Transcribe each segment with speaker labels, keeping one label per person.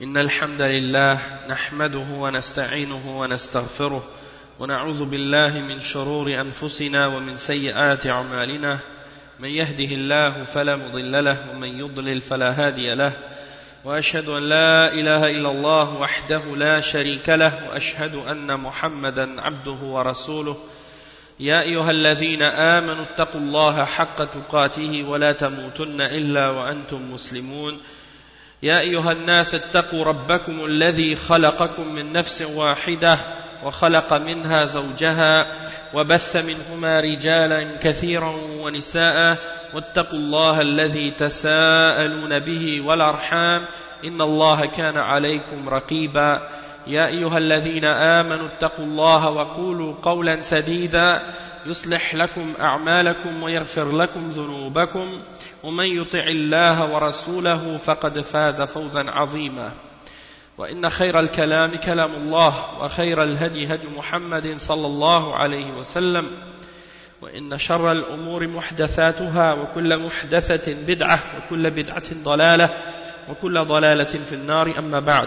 Speaker 1: إن الحمد لله نحمده ونستعينه ونستغفره ونعوذ بالله من شرور أنفسنا ومن سيئات أعمالنا من يهده الله فلا مضل له ومن يضلل فلا هادي له وأشهد أن لا إله إلا الله وحده لا شريك له وأشهد أن محمدا عبده ورسوله يا أيها الذين آمنوا اتقوا الله حق تقاته ولا تموتن إلا وأنتم مسلمون يا أيها الناس اتقوا ربكم الذي خلقكم من نفس واحدة وخلق منها زوجها وبث منهما رجالا كثيرا ونساء واتقوا الله الذي تساءلون به والأرحام إن الله كان عليكم رقيبا يا أيها الذين آمنوا اتقوا الله وقولوا قولا سديدا يصلح لكم أعمالكم ويغفر لكم ذنوبكم ومن يطع الله ورسوله فقد فاز فوزا عظيما وإن خير الكلام كلام الله وخير الهدي هدي محمد صلى الله عليه وسلم وإن شر الأمور محدثاتها وكل محدثة بدعة وكل بدعة ضلالة وكل ضلالة في النار أما بعد.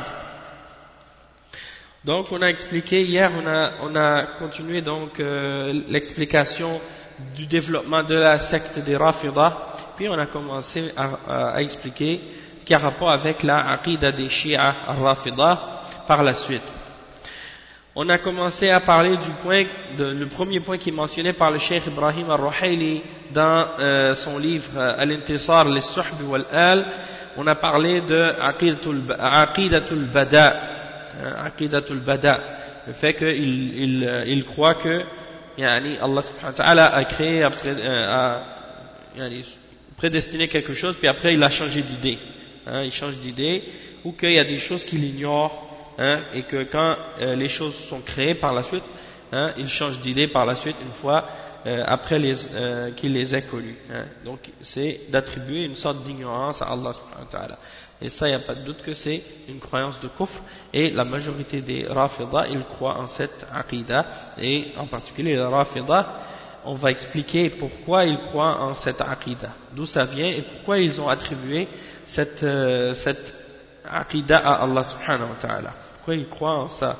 Speaker 1: Donc on a expliqué hier, on a continué donc l'explication du développement de la secte des Rafida, puis on a commencé à expliquer ce qui a rapport avec la aqida des Shia al-Rafida par la suite. On a commencé à parler du point, le premier point qui est mentionné par le Cheikh Ibrahim al-Ruhayli dans son livre Al-Intisar lis-Suhb wal-Al. On a parlé de Aqidatul Bada. Aqidatul Bada, le fait qu'il croit que Allah subhanahu wa ta'ala a créé, a prédestiné quelque chose, puis après il a changé d'idée, il change d'idée, ou qu'il y a des choses qu'il ignore, et que quand les choses sont créées par la suite, il change d'idée par la suite une fois après qu'il les ait connues. Donc c'est d'attribuer une sorte d'ignorance à Allah subhanahu wa ta'ala. Et ça, il n'y a pas de doute que c'est une croyance de kufr, et la majorité des Rafida, ils croient en cette aqida, et en particulier les Rafida, on va expliquer pourquoi ils croient en cette aqida, d'où ça vient, et pourquoi ils ont attribué cette aqida à Allah subhanahu wa ta'ala, pourquoi ils croient en ça.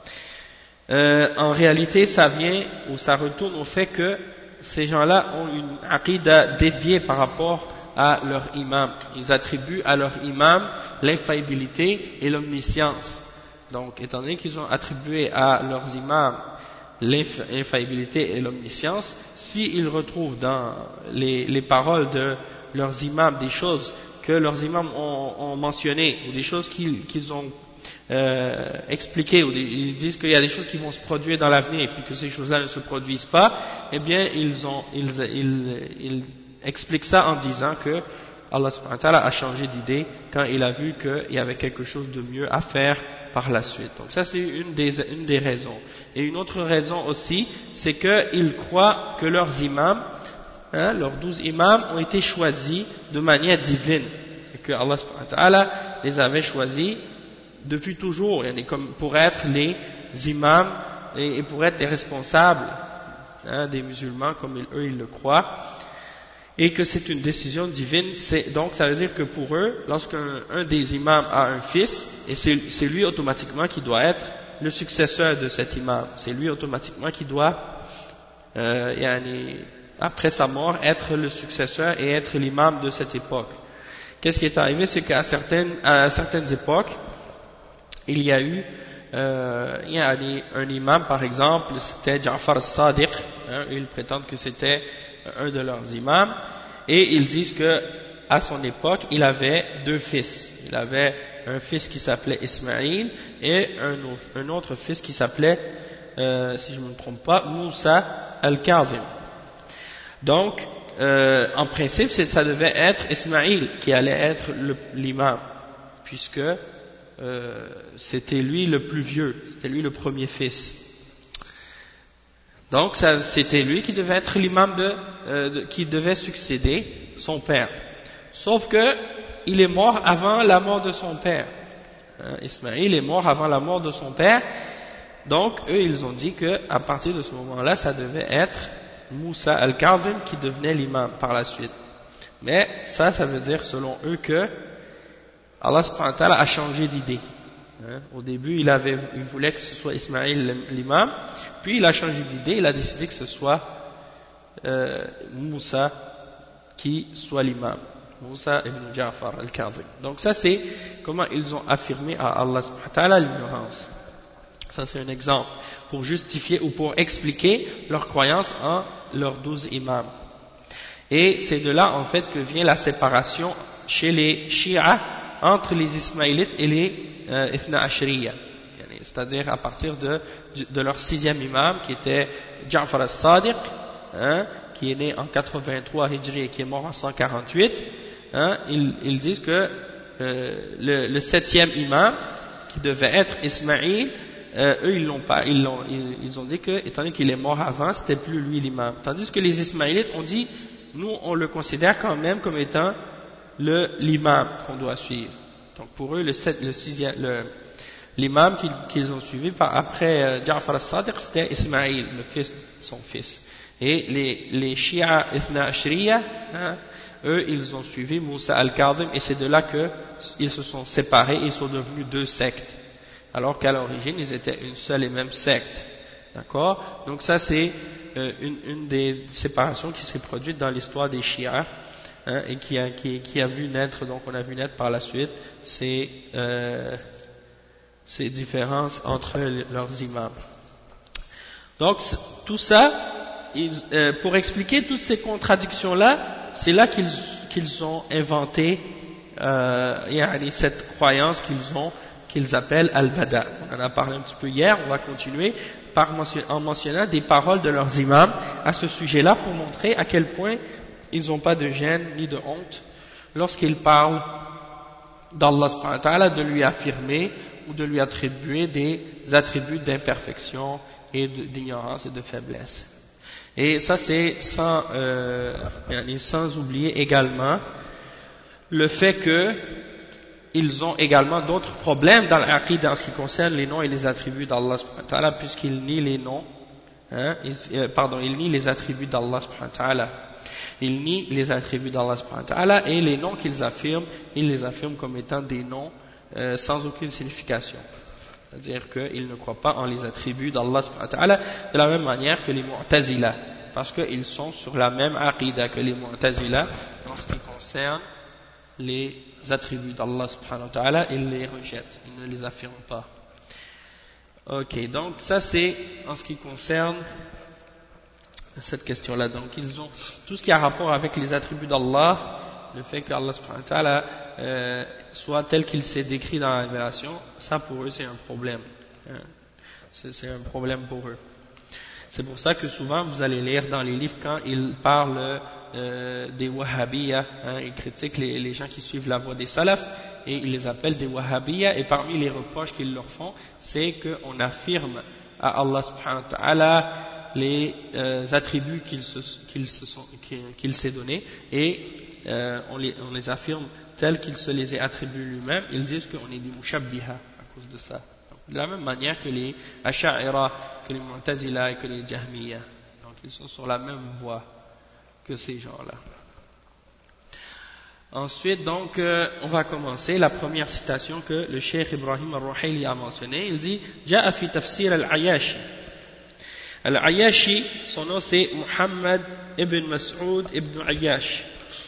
Speaker 1: En réalité, ça vient, ou ça retourne au fait que ces gens-là ont une aqida déviée par rapport à leur imam. Ils attribuent à leur imam l'infaillibilité et l'omniscience. Donc, étant donné qu'ils ont attribué à leurs imams l'infaillibilité et l'omniscience, s'ils retrouvent dans les paroles de leurs imams des choses que leurs imams ont mentionnées, ou des choses qu'ils ont expliquées, ou ils disent qu'il y a des choses qui vont se produire dans l'avenir, et puis que ces choses-là ne se produisent pas, eh bien, ils explique ça en disant que Allah subhanahu wa ta'ala a changé d'idée quand il a vu qu'il y avait quelque chose de mieux à faire par la suite. Donc ça c'est une des raisons. Et une autre raison aussi, c'est qu'ils croient que leurs imams, leurs 12 imams ont été choisis de manière divine. Et que Allah subhanahu wa ta'ala les avait choisis depuis toujours, comme pour être les imams et pour être les responsables des musulmans comme eux ils le croient. Et que c'est une décision divine, donc ça veut dire que pour eux, lorsqu'un des imams a un fils, et c'est lui automatiquement qui doit être le successeur de cet imam, c'est lui automatiquement qui doit, après sa mort, être le successeur et être l'imam de cette époque. Qu'est-ce qui est arrivé, c'est qu'à certaines époques, il y a eu un imam, par exemple, c'était Ja'far al-Sadiq, ils prétendent que c'était un de leurs imams, et ils disent que à son époque il avait deux fils. Il avait un fils qui s'appelait Ismaïl et un autre fils qui s'appelait, si je ne me trompe pas, Moussa al-Kazim. Donc en principe ça devait être Ismaïl qui allait être l'imam, puisque c'était lui le plus vieux, c'était lui le premier fils. Donc c'était lui qui devait être l'imam qui devait succéder son père. Sauf que il est mort avant la mort de son père. Ismaïl est mort avant la mort de son père. Donc eux ils ont dit que à partir de ce moment-là, ça devait être Moussa al-Kazim qui devenait l'imam par la suite. Mais ça veut dire selon eux que Allah subhanahu wa ta'ala a changé d'idée. Au début, il voulait que ce soit Ismaïl l'imam, puis il a changé d'idée, il a décidé que ce soit Moussa qui soit l'imam. Moussa ibn Ja'far al-Kadhim. Donc ça c'est comment ils ont affirmé à Allah subhanahu wa ta'ala l'ignorance. Ça c'est un exemple pour justifier ou pour expliquer leur croyance en leurs 12 imams. Et c'est de là en fait que vient la séparation chez les Shia entre les Ismaélites et les Ithna Ashriya, c'est-à-dire à partir de leur 6e imam qui était Ja'far al-Sadiq, qui est né en 83 Hijri et qui est mort en 148. Ils disent que le 7e imam qui devait être Ismaïl, eux ils l'ont pas, ils ont dit que étant donné qu'il est mort avant, c'était plus lui l'imam. Tandis que les Ismaélites ont dit, nous on le considère quand même comme étant l'imam qu'on doit suivre. Donc pour eux l'imam qu'ils ont suivi après Ja'far al-Sadiq, c'était Ismaïl, son fils. Et les Shia Ithna Ashriya, eux ils ont suivi Moussa al-Kadhim, et c'est de là qu'ils se sont séparés, ils sont devenus 2 sectes, alors qu'à l'origine ils étaient une seule et même secte. D'accord? Donc ça c'est une des séparations qui s'est produite dans l'histoire des Shia, et qui a vu naître, donc on a vu naître par la suite ces différences entre leurs imams. Donc tout ça, pour expliquer toutes ces contradictions-là, c'est là qu'ils ont inventé cette croyance qu'ils appellent Al-Bada. On en a parlé un petit peu hier, on va continuer en mentionnant des paroles de leurs imams à ce sujet-là pour montrer à quel point ils n'ont pas de gêne ni de honte lorsqu'ils parlent d'Allah subhanahu wa ta'ala, de lui affirmer ou de lui attribuer des attributs d'imperfection et d'ignorance et de faiblesse. Et ça c'est sans oublier également le fait qu'ils ont également d'autres problèmes dans l'aqida en ce qui concerne les noms et les attributs d'Allah subhanahu wa ta'ala, puisqu'ils nient les noms, ils nient les attributs d'Allah subhanahu wa ta'ala. Ils nient les attributs d'Allah subhanahu wa ta'ala, et les noms qu'ils affirment, ils les affirment comme étant des noms sans aucune signification. C'est-à-dire qu'ils ne croient pas en les attributs d'Allah subhanahu wa ta'ala de la même manière que les Mu'tazila, parce qu'ils sont sur la même aqida que les Mu'tazila en ce qui concerne les attributs d'Allah subhanahu wa ta'ala, ils les rejettent, ils ne les affirment pas. Ok, donc ça c'est en ce qui concerne cette question-là. Donc ils ont tout ce qui a rapport avec les attributs d'Allah, le fait qu'Allah subhanahu wa ta'ala soit tel qu'il s'est décrit dans la révélation, ça pour eux c'est un problème. C'est un problème pour eux. C'est pour ça que souvent vous allez lire dans les livres quand ils parlent des Wahhabiyya, ils critiquent les gens qui suivent la voie des Salaf et ils les appellent des Wahhabiyya, et parmi les reproches qu'ils leur font, c'est qu'on affirme à Allah subhanahu wa ta'ala les attributs qu'il s'est donnés, et on les affirme tels qu'il se les ait attribués lui-même. Ils disent qu'on est des mushabbiha à cause de ça. Donc, de la même manière que les Asha'ira, que les Mu'tazila et que les Jahmiya. Donc ils sont sur la même voie que ces gens-là. Ensuite, donc, on va commencer la première citation que le Cheikh Ibrahim al-Ruhayli a mentionnée. Il dit « Ja'a fi tafsir al-Ayashi ». Al-Ayashi, son nom c'est Muhammad ibn Mas'ud ibn Ayash.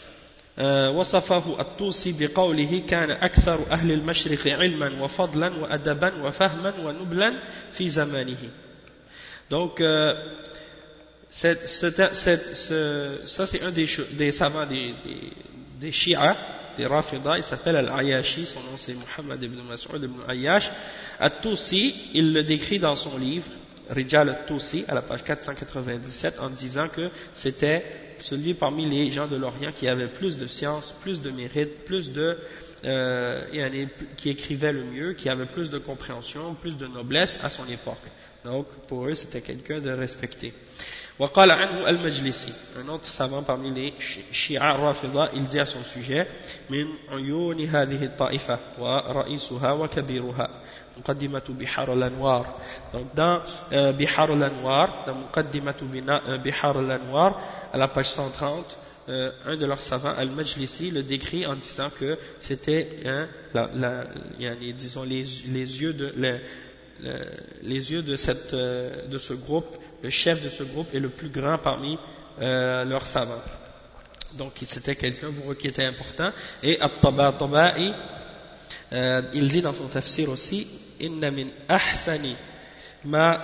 Speaker 1: وصفه الطوسي بقوله كان أكثر أهل المشرق علما وفضلا وأدبا وفهما ونبلا في زمانه. Donc ça c'est un des savants des Shia, des Rafida, il s'appelle Al-Ayashi, son nom c'est Muhammad ibn Mas'ud ibn Ayash. At-Tusi, il le décrit dans son livre Rijal At-Tusi à la page 497 en disant que c'était celui parmi les gens de l'Orient qui avait plus de science, plus de mérite, qui écrivait le mieux, qui avait plus de compréhension, plus de noblesse à son époque. Donc pour eux c'était quelqu'un de respecté. وقال عنه المجلسي, un autre savant parmi les Shia Rafida, il dit à son sujet من عيون هذه الطائفة ورئيسها وكبيرها مقدمة بحار الأنوار. Donc dans Bihar al-Anwar, dans مقدمة بحار الأنوار à la page 130, un de leurs savants, Al-Majlisi, le décrit en disant que c'était disons les yeux de ce groupe, le chef de ce groupe est le plus grand parmi leurs savants. Donc c'était quelqu'un qui était important. Et At-Tabatabai, il dit dans son tafsir aussi, inna min ahsani ma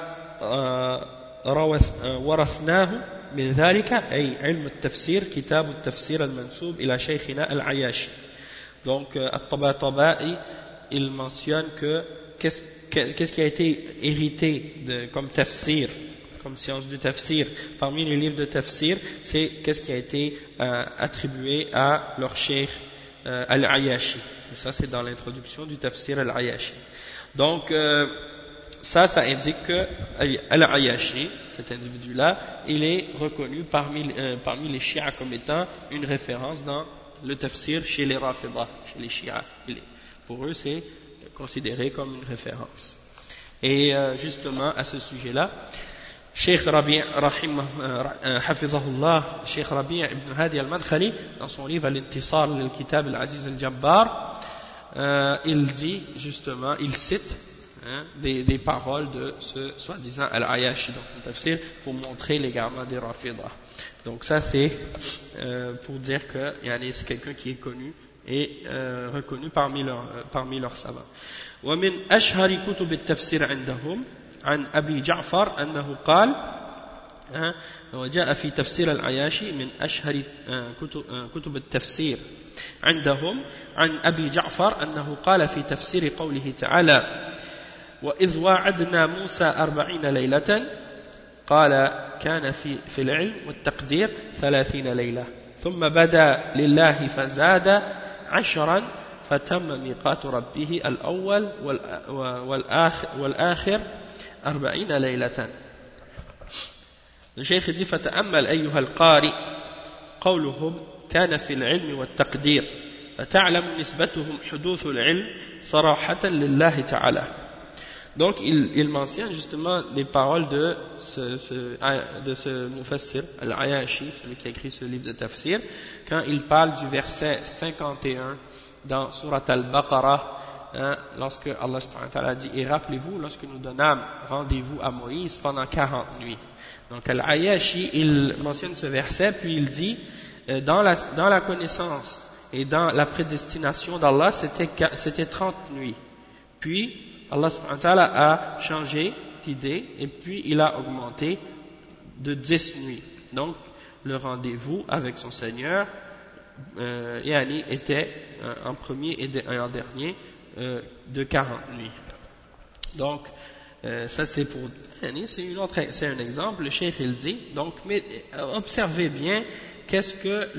Speaker 1: ورثناه من ذلك أي علم التفسير كتاب التفسير المنسوب إلى شيخنا العياشي. Donc At-Tabatabai, il mentionne que qu'est-ce qui a été hérité comme tafsir, comme science du tafsir, parmi les livres de tafsir, c'est qu'est-ce qui a été attribué à leur cheikh al-Ayashi. Et ça c'est dans l'introduction du tafsir al-Ayashi. Donc ça indique que al-Ayashi, cet individu-là, il est reconnu parmi les chiites comme étant une référence dans le tafsir chez les Rafidah, chez les chiites. Pour eux c'est considéré comme une référence. Et justement à ce sujet-là, Cheikh Rabi' Hafizahullah, Cheikh Rabi' ibn Hadi al-Madkhali, dans son livre Al-Intisar lil-Kitab al-Aziz al-Jabbar, il dit justement, il cite des paroles de ce soi-disant Al-Ayashi dans le tafsir pour montrer l'égarement des Rafidah. Donc ça c'est pour dire que c'est quelqu'un qui est connu et reconnu parmi leurs savants. ومن أشهر كتب التفسير عندهم عن أبي جعفر أنه قال وجاء في تفسير العياشي من أشهر كتب التفسير عندهم عن أبي جعفر أنه قال في تفسير قوله تعالى وإذ واعدنا موسى 40 ليلة قال كان في العلم والتقدير 30 ليلة ثم بدا لله فزاد 10 فتم ميقات ربه الأول والآخر 40 ليلة. الشيخ dit فتأمل أيها القارئ قولهم كان في العلم والتقدير فتعلم نسبتهم حدوث العلم صراحة لله تعالى. Donc il mentionne justement les paroles de ce Mufassir Al-Ayashi, celui qui a écrit ce livre de tafsir, quand il parle du verset 51 dans Surat Al-Baqarah, lorsque Allah subhanahu wa ta'ala dit et rappelez-vous lorsque nous donnâmes rendez-vous à Moïse pendant 40 nuits. Donc Al-Ayashi il mentionne ce verset puis il dit dans la connaissance et dans la prédestination d'Allah c'était 30 nuits. Puis Allah subhanahu wa ta'ala a changé d'idée et puis il a augmenté de 10 nuits. Donc le rendez-vous avec son Seigneur était en premier et en dernier de 40 nuits. Donc ça c'est pour c'est un exemple. Le cheikh il dit donc mais observez bien qu'est-ce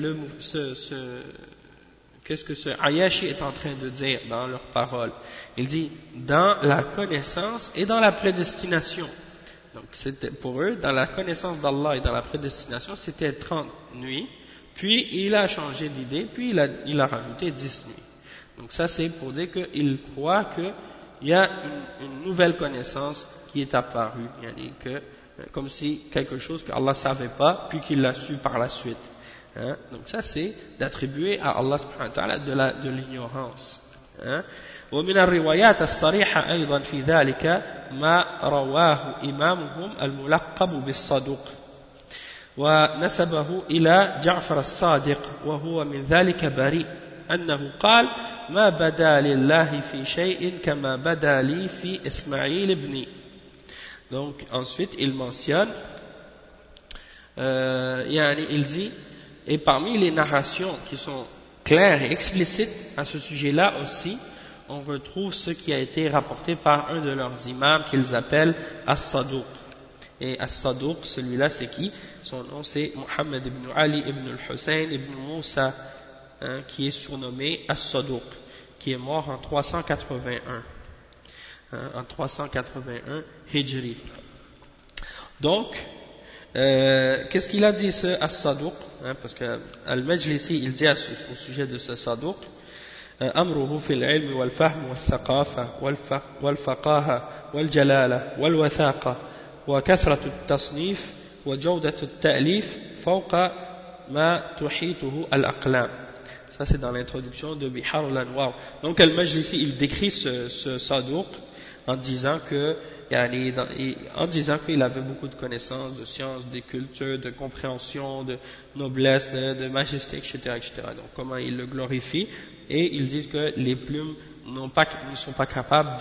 Speaker 1: que ce Ayashi est en train de dire dans leurs paroles. Il dit dans la connaissance et dans la prédestination. Donc c'était pour eux dans la connaissance d'Allah et dans la prédestination c'était 30 nuits. Puis il a changé d'idée, puis il a rajouté 10 nuits. Donc ça c'est pour dire qu'il croit qu'il y a une nouvelle connaissance qui est apparue, comme si quelque chose qu'Allah ne savait pas, puis qu'il l'a su par la suite. Donc ça c'est d'attribuer à Allah subhanahu wa ta'ala de l'ignorance. ومن الروايات الصريحة أيضا في ذلك ما رواه إمامهم الملقب بالصدوق ونسبه إلى جعفر الصادق وهو من ذلك بريء أنه قال ما بدا لله في شيء كما بدا لي في إسماعيل ابني. Donc ensuite il mentionne il dit et parmi les narrations qui sont claires et explicites à ce sujet-là aussi on retrouve ce qui a été rapporté par un de leurs imams qu'ils appellent As-Saduq. Et As-Saduq, celui-là c'est qui? Son nom c'est Muhammad ibn Ali ibn al-Hussein ibn Moussa, qui est surnommé As-Saduq, qui est mort en 381 Hijri. Donc qu'est-ce qu'il a dit ce As-Saduq, parce que Al-Majlisi il dit au sujet de ce Saduq أمره في العلم والفهم والثقافة والفقاهة والجلالة والوثاقة وكثرة التصنيف وجودة التأليف فوق ma tuhituhu al-aqlam. Ça c'est dans l'introduction de Bihar al-Anwar. Donc Al-Majlisi il décrit ce Saduq en disant qu'il avait beaucoup de connaissances, de sciences, de culture, de compréhension, de noblesse, de majesté, etc., etc. Donc comment il le glorifie, et ils disent que les plumes ne sont pas capables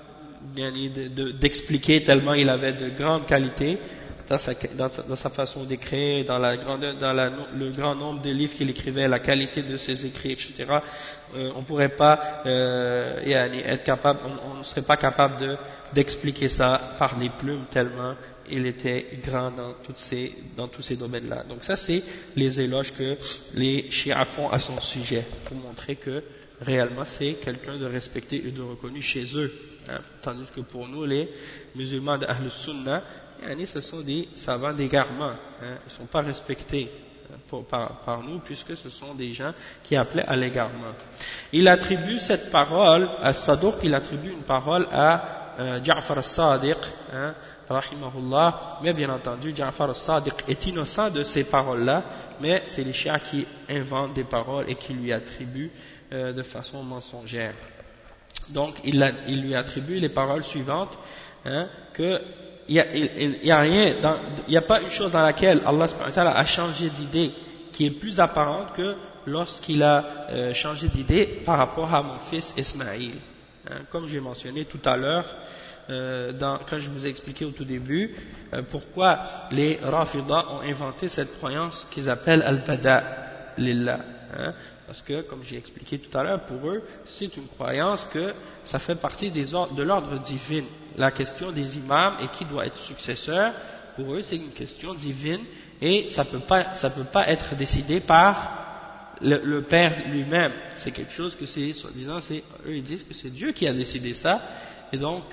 Speaker 1: d'expliquer tellement il avait de grandes qualités dans sa façon d'écrire, dans le grand nombre de livres qu'il écrivait, la qualité de ses écrits, etc. On ne pourrait pas être capable, on ne serait pas capable d'expliquer ça par les plumes tellement il était grand dans tous ces domaines-là. Donc ça c'est les éloges que les chiites font à son sujet pour montrer que réellement c'est quelqu'un de respecté et de reconnu chez eux. Hein. Tandis que pour nous les musulmans de Ahl Sunnah, ce sont des savants d'égarement, hein, ils ne sont pas respectés par nous puisque ce sont des gens qui appelaient à l'égarement. Il attribue cette parole à Saduq, il attribue une parole à Ja'far al-Sadiq, hein, rahimahullah, mais bien entendu Ja'far al-Sadiq est innocent de ces paroles-là, mais c'est les chiites qui inventent des paroles et qui lui attribuent de façon mensongère. Donc il lui attribue les paroles suivantes, hein, que il n'y a pas une chose dans laquelle Allah subhanahu wa ta'ala a changé d'idée qui est plus apparente que lorsqu'il a changé d'idée par rapport à mon fils Ismaïl. Hein, comme j'ai mentionné tout à l'heure, quand je vous ai expliqué au tout début, pourquoi les Rafidah ont inventé cette croyance qu'ils appellent Al-Bada Lillah. Hein, parce que, comme j'ai expliqué tout à l'heure, pour eux, c'est une croyance que ça fait partie de l'ordre divin. La question des imams et qui doit être successeur, pour eux, c'est une question divine et ça peut pas être décidé par le père lui-même. C'est quelque chose que c'est, soi-disant, eux ils disent que c'est Dieu qui a décidé ça. Et donc,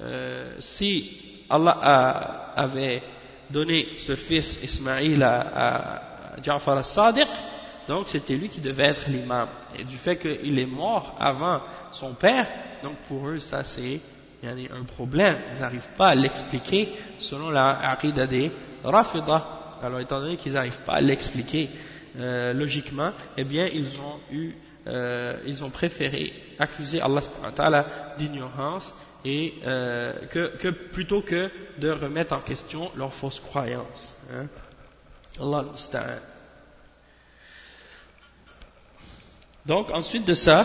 Speaker 1: si Allah avait donné ce fils Ismaïl à Ja'far al-Sadiq, donc c'était lui qui devait être l'imam. Et du fait qu'il est mort avant son père, donc pour eux ça c'est un problème. Ils n'arrivent pas à l'expliquer selon la aqida des Rafidah. Alors étant donné qu'ils n'arrivent pas à l'expliquer logiquement, eh bien ils ont préféré accuser Allah subhanahu wa ta'ala d'ignorance et plutôt que de remettre en question leur fausse croyance. Hein? Allah al-Musta'an. Donc ensuite de ça,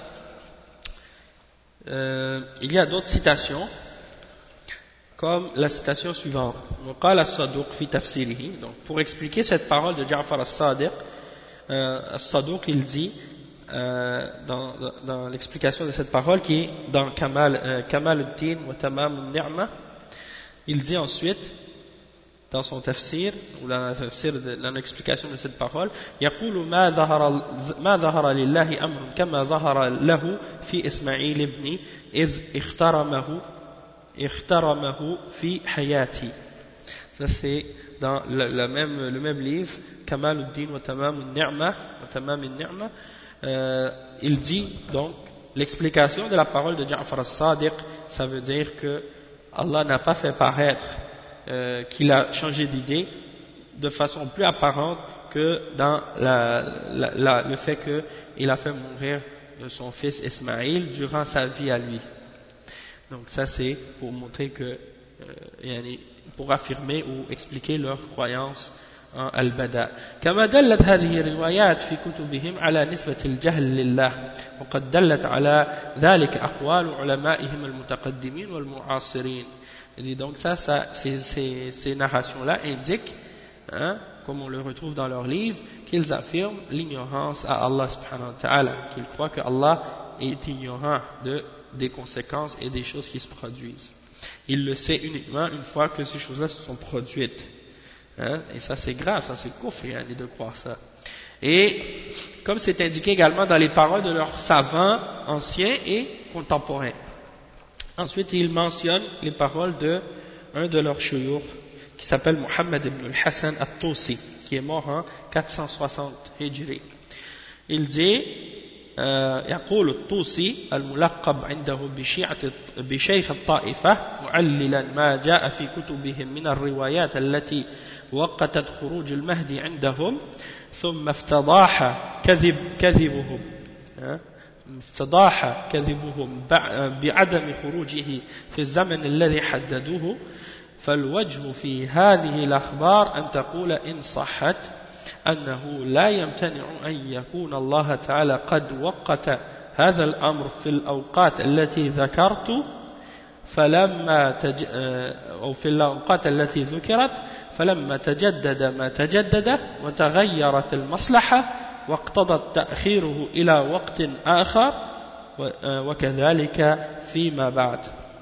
Speaker 1: il y a d'autres citations, comme la citation suivante. Donc pour expliquer cette parole de Ja'far al-Sadiq, al-Saduq il dit dans l'explication de cette parole qui est dans Kamal al-Din wa Tamam al-Ni'ma, il dit ensuite dans son tafsir, ou dans l'explication de cette parole, يقول ما ظهر لله أمر كما ظهر له في إسماعيل ابني إذ اخترمه في حياتي. Ça c'est dans le même livre, Kamal al-Din wa Tamam al-Ni'ma, il dit donc l'explication de la parole de Ja'far al-Sadiq, ça veut dire que Allah n'a pas fait paraître qu'il a changé d'idée de façon plus apparente que dans le fait qu'il a fait mourir son fils Ismaïl durant sa vie à lui. Donc ça c'est pour montrer que, pour affirmer ou expliquer leur croyance en Al-Bada. كما دلت هذه الروايات في كتبهم على نسبة الجهل لله وقد دلت على ذلك أقوال علمائهم المتقدمين والمعاصرين. Et donc ces narrations-là indiquent, hein, comme on le retrouve dans leurs livres, qu'ils affirment l'ignorance à Allah subhanahu wa ta'ala, qu'ils croient que Allah est ignorant des conséquences et des choses qui se produisent. Il le sait uniquement une fois que ces choses-là se sont produites. Hein, et ça c'est grave, ça c'est kufr, hein, de croire ça. Et comme c'est indiqué également dans les paroles de leurs savants anciens et contemporains. Ensuite, il mentionne les paroles d'un de leurs shuyukh qui s'appelle Muhammad ibn al-Hassan al-Tusi, qui est mort en 460 Hijri. Il dit يقول الطوسي الملقب عنده بشيخ الطائفة معللا ما جاء في كتبهم من الروايات التي وقتت خروج المهدي عندهم ثم افتضاح كذبهم بعدم خروجه في الزمن الذي حددوه فالوجه في هذه الأخبار أن تقول إن صحت أنه لا يمتنع أن يكون الله تعالى قد وقت هذا الأمر في الأوقات التي ذكرت أو في الأوقات التي ذكرت فلما تجدد ما تجدد وتغيرت المصلحة واقتضت تأخيره إلى وقت آخر وكذلك فيما بعد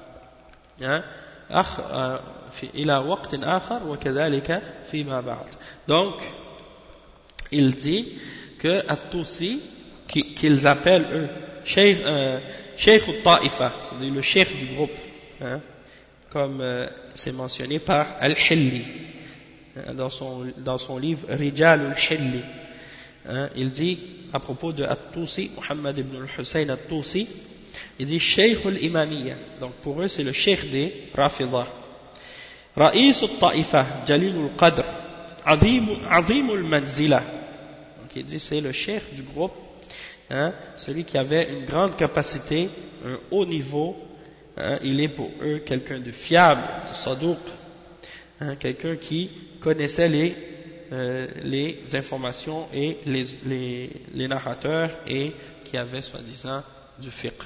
Speaker 1: إلى وقت آخر وكذلك فيما بعد. Donc il dit que At-Tusi qu'ils appellent eux Cheikh al-Ta'ifa, c'est-à-dire le cheikh du groupe, comme c'est mentionné par Al-Hilli dans son livre Rijal al-Hilli. Il dit à propos de At-Tusi, Muhammad ibn al-Hussein At-Tusi, il dit Cheikh al-Imamiyya, donc pour eux c'est le cheikh des Rafidah. Ra'is al-Ta'ifa, Jalil al-Qadr, Azim al-Manzila. Donc il dit c'est le cheikh du groupe, celui qui avait une grande capacité, un haut niveau, il est pour eux quelqu'un de fiable, de saduq, quelqu'un qui connaissait les informations et les narrateurs et qui avait soi-disant du fiqh.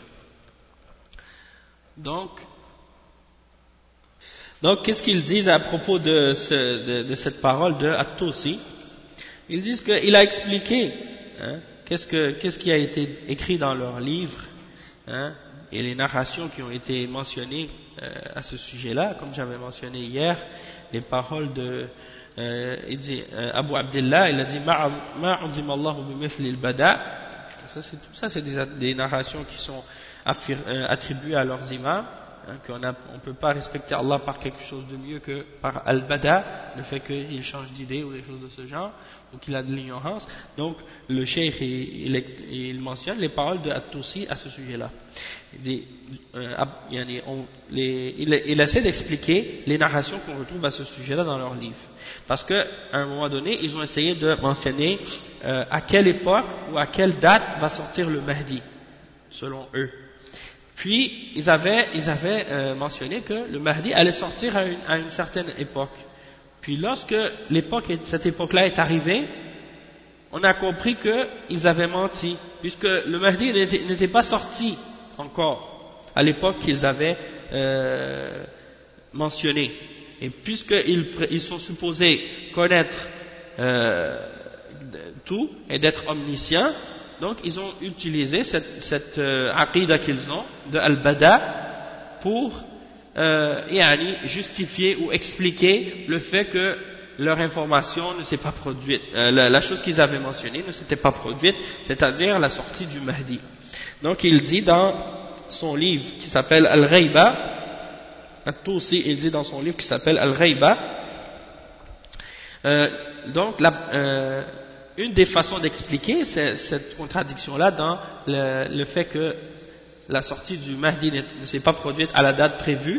Speaker 1: Donc qu'est-ce qu'ils disent à propos de cette parole de At-Tusi? Ils disent qu'il a expliqué qu'est-ce qui a été écrit dans leurs livres, et les narrations qui ont été mentionnées à ce sujet-là, comme j'avais mentionné hier, les paroles de il dit Abu Abdillah, il a dit ma'uzimallahu bimithli al-bada'. Ça c'est des narrations qui sont attribuées à leurs imams, qu'on ne peut pas respecter Allah par quelque chose de mieux que par al-bada', le fait qu'il change d'idée ou des choses de ce genre, ou qu'il a de l'ignorance. Donc le cheikh il mentionne les paroles de At-Tusi à ce sujet-là. Il dit, il essaie d'expliquer les narrations qu'on retrouve à ce sujet-là dans leurs livres. Parce qu'à un moment donné, ils ont essayé de mentionner à quelle époque ou à quelle date va sortir le Mahdi, selon eux. Puis, ils avaient mentionné que le Mahdi allait sortir à une certaine époque. Puis, lorsque cette époque-là est arrivée, on a compris qu'ils avaient menti, puisque le Mahdi n'était pas sorti encore à l'époque qu'ils avaient mentionné. Et puisqu'ils sont supposés connaître tout et d'être omniscients, donc ils ont utilisé cette aqidah qu'ils ont de al-bada pour justifier ou expliquer le fait que leur information ne s'est pas produite, la chose qu'ils avaient mentionnée ne s'était pas produite, c'est-à-dire la sortie du Mahdi. Donc il dit dans son livre qui s'appelle Al-Ghayba, At-Tusi, il dit dans son livre qui s'appelle Al-Ghayba, une des façons d'expliquer cette contradiction-là dans le fait que la sortie du Mahdi ne s'est pas produite à la date prévue,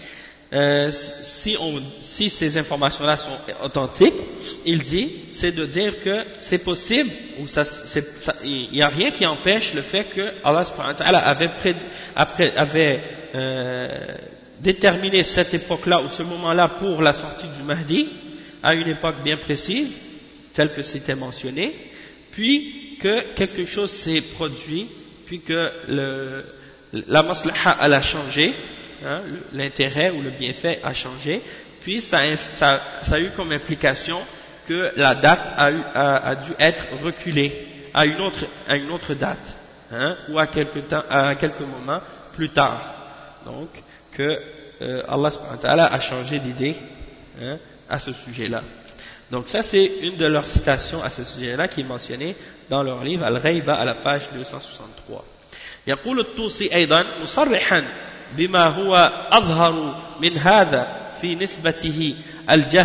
Speaker 1: si ces informations-là sont authentiques, il dit, c'est de dire que c'est possible, ou il n'y a rien qui empêche le fait que Allah subhanahu wa ta'ala avait déterminé cette époque-là ou ce moment-là pour la sortie du Mahdi à une époque bien précise, telle que c'était mentionné, puis que quelque chose s'est produit, puis que la maslaha elle a changé, l'intérêt ou le bienfait a changé, puis ça a eu comme implication que la date a dû être reculée à une autre date, ou à quelques moments plus tard. Donc que Allah subhanahu wa ta'ala a changé d'idée à ce sujet-là. Donc ça c'est une de leurs citations à ce sujet-là qui est mentionnée dans leur livre Al-Ghayba à la page 263. يقول الطوسي أيضا مصرحا بما هو أظهر من هذا في نسبته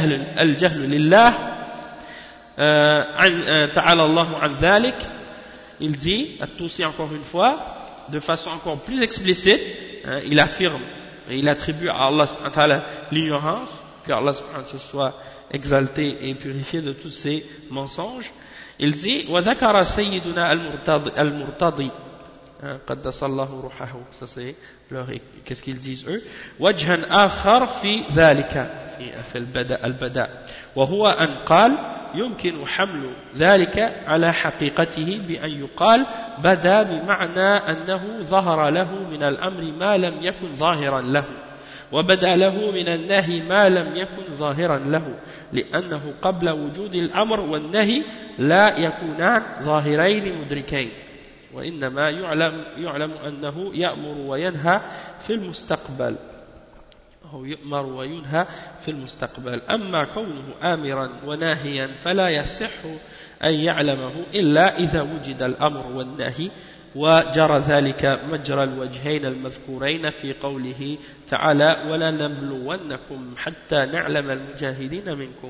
Speaker 1: الجهل لله تعالى الله عن ذلك il dit, At-Tusi encore une fois, de façon encore plus explicite, hein, il affirme et il attribue à Allah subhanahu wa ta'ala l'ignorance, que Allah subhanahu wa ta'ala soit exalté et purifié de tous ces mensonges. Il dit وذكر سيدنا المرتضي قدس الله روحه, ça c'est leur, qu'est-ce qu'ils disent eux, وجها آخر في ذلك في البداء وهو أن قال يمكن حمل ذلك على حقيقته بأن يقال بدا بمعنى أنه ظهر له من الأمر ما لم يكن ظاهرا له وبدا له من النهي ما لم يكن ظاهرا له لأنه قبل وجود الأمر والنهي لا يكونان ظاهرين مدركين وإنما يعلم أنه يأمر وينهى في المستقبل أو يؤمر وينهى في المستقبل أما كونه آمرا وناهيا فلا يصح أن يعلمه إلا إذا وجد الأمر والنهي وجرى ذلك مجرى الوجهين المذكورين في قوله تعالى ولنبلونكم حتى نعلم المجاهدين منكم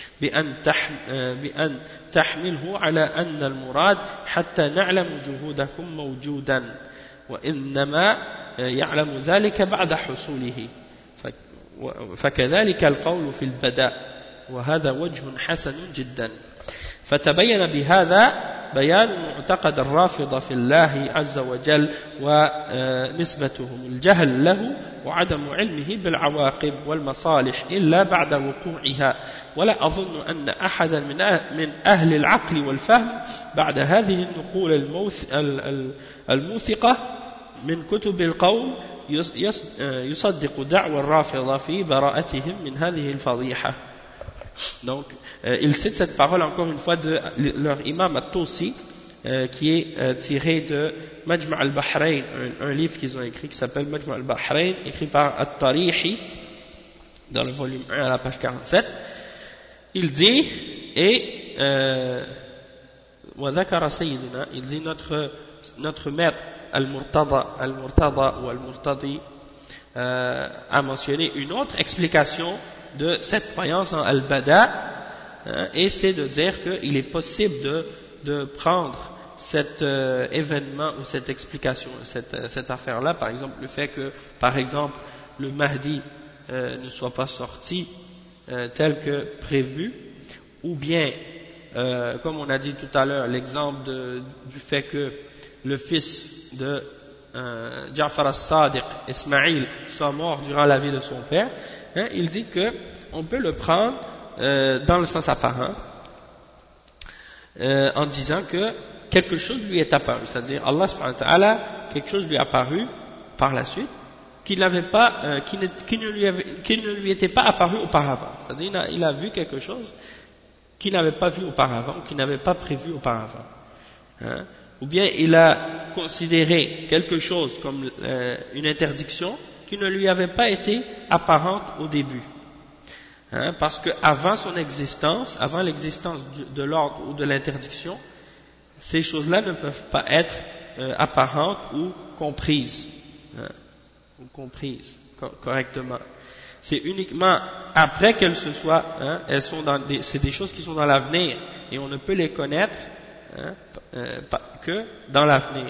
Speaker 1: بأن تحمله على أن المراد حتى نعلم جهودكم موجودا وإنما يعلم ذلك بعد حصوله فكذلك القول في البداء وهذا وجه حسن جدا فتبين بهذا بيان معتقد الرافضة في الله عز وجل ونسبتهم الجهل له وعدم علمه بالعواقب والمصالح إلا بعد وقوعها ولا أظن أن أحدا من أهل العقل والفهم بعد هذه النقول الموثقة من كتب القوم يصدق دعوى الرافضة في براءتهم من هذه الفضيحة. Donc, il cite cette parole encore une fois de leur imam At-Tusi, qui est tiré de Majma' al-Bahrain, un livre qu'ils ont écrit qui s'appelle Majma' al-Bahrain, écrit par At-Tarihi, dans le volume 1 à la page 47. Il dit, il dit notre maître Al-Murtada ou Al-Murtadi a mentionné une autre explication de cette croyance en Al-Bada, et c'est de dire qu'il est possible de prendre cet événement ou cette explication, cette affaire-là, par exemple le fait que, par exemple, le Mahdi ne soit pas sorti tel que prévu, ou bien, comme on a dit tout à l'heure, l'exemple du fait que le fils de Ja'far as-Sadiq, Ismaïl, soit mort durant la vie de son père. Il dit que on peut le prendre dans le sens apparent en disant que quelque chose lui est apparu, c'est-à-dire Allah subhanahu wa ta'ala, quelque chose lui est apparu par la suite qui ne lui était pas apparu auparavant, c'est-à-dire il a vu quelque chose qu'il n'avait pas vu auparavant, qu'il n'avait pas prévu auparavant, ou bien il a considéré quelque chose comme une interdiction qui ne lui avait pas été apparente au début, parce que avant son existence, avant l'existence de l'ordre ou de l'interdiction, ces choses-là ne peuvent pas être apparentes ou comprises, correctement. C'est uniquement après qu'elles se soient, c'est des choses qui sont dans l'avenir et on ne peut les connaître que dans l'avenir.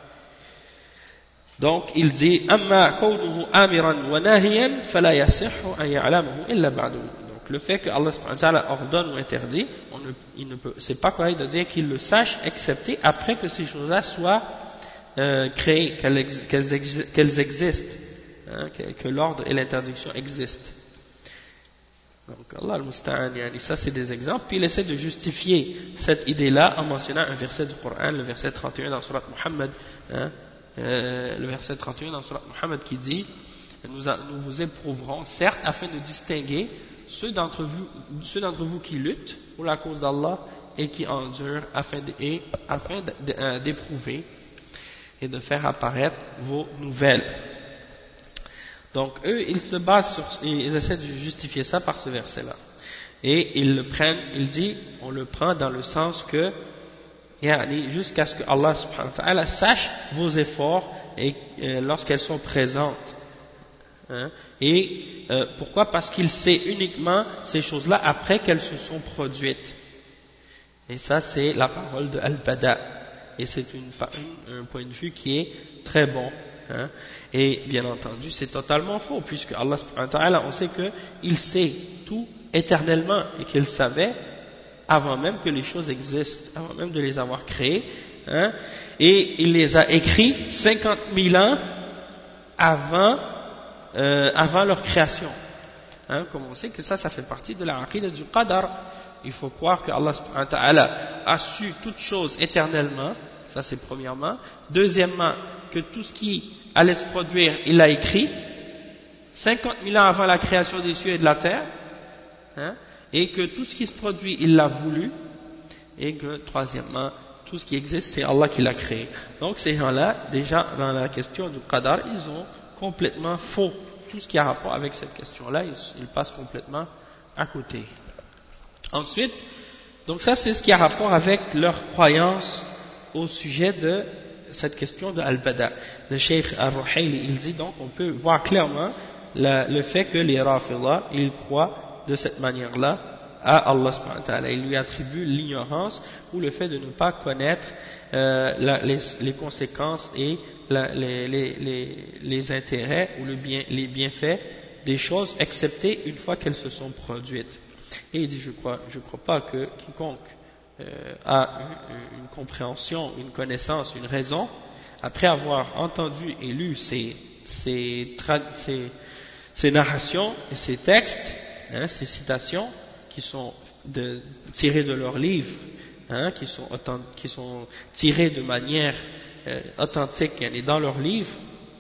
Speaker 1: Donc il dit amma kawnuhu amiran wa nahiyan fala yasihhu an ya'lamahu illa ba'du. Donc le fait que Allah subhanahu wa ta'ala ordonne ou interdit, c'est pas correct de dire qu'il le sache excepté après que ces choses-là soient créées, qu'elles existent, que l'ordre et l'interdiction existent. Donc Allah al-Musta'an, ça c'est des exemples. Puis il essaie de justifier cette idée-là en mentionnant un verset du Coran, le verset 31 dans Surat Muhammad, le verset 31 dans Surat Muhammad qui dit nous vous éprouverons certes afin de distinguer ceux d'entre vous qui luttent pour la cause d'Allah et qui endurent afin d'éprouver et de faire apparaître vos nouvelles. Donc eux ils se basent ils essaient de justifier ça par ce verset là et il dit on le prend dans le sens que jusqu'à ce que Allah subhanahu wa ta'ala sache vos efforts et lorsqu'elles sont présentes. Pourquoi? Parce qu'il sait uniquement ces choses-là après qu'elles se sont produites. Et ça c'est la parole de Al-Bada. et c'est un point de vue qui est très bon. Hein. Et bien entendu, c'est totalement faux, puisque Allah subhanahu wa ta'ala, on sait qu'il sait tout éternellement et qu'il savait avant même que les choses existent, avant même de les avoir créées, hein, et il les a écrits 50 000 ans avant leur création. Hein, comme on sait que ça fait partie de la aqidah du qadar. Il faut croire que Allah subhanahu wa ta'ala a su toutes choses éternellement, ça c'est premièrement. Deuxièmement, que tout ce qui allait se produire, il l'a écrit 50 000 ans avant la création des cieux et de la terre, hein, et que tout ce qui se produit, il l'a voulu, et que troisièmement, tout ce qui existe, c'est Allah qui l'a créé. Donc ces gens-là, déjà dans la question du qadar, ils ont complètement faux. Tout ce qui a rapport avec cette question-là, ils passent complètement à côté. Ensuite, donc ça c'est ce qui a rapport avec leur croyance au sujet de cette question de Al-Bada. Le Cheikh Ar-Ruhayli, il dit donc, on peut voir clairement le fait que les Rafidah, ils croient de cette manière-là à Allah subhanahu wa ta'ala. Il lui attribue l'ignorance ou le fait de ne pas connaître les conséquences et les intérêts ou les bienfaits des choses, excepté une fois qu'elles se sont produites. Et il dit, je crois pas que quiconque a une compréhension, une connaissance, une raison, après avoir entendu et lu ces narrations et ces textes, hein, ces citations qui sont tirées de leurs livres, hein, qui sont tirées de manière authentique et dans leurs livres,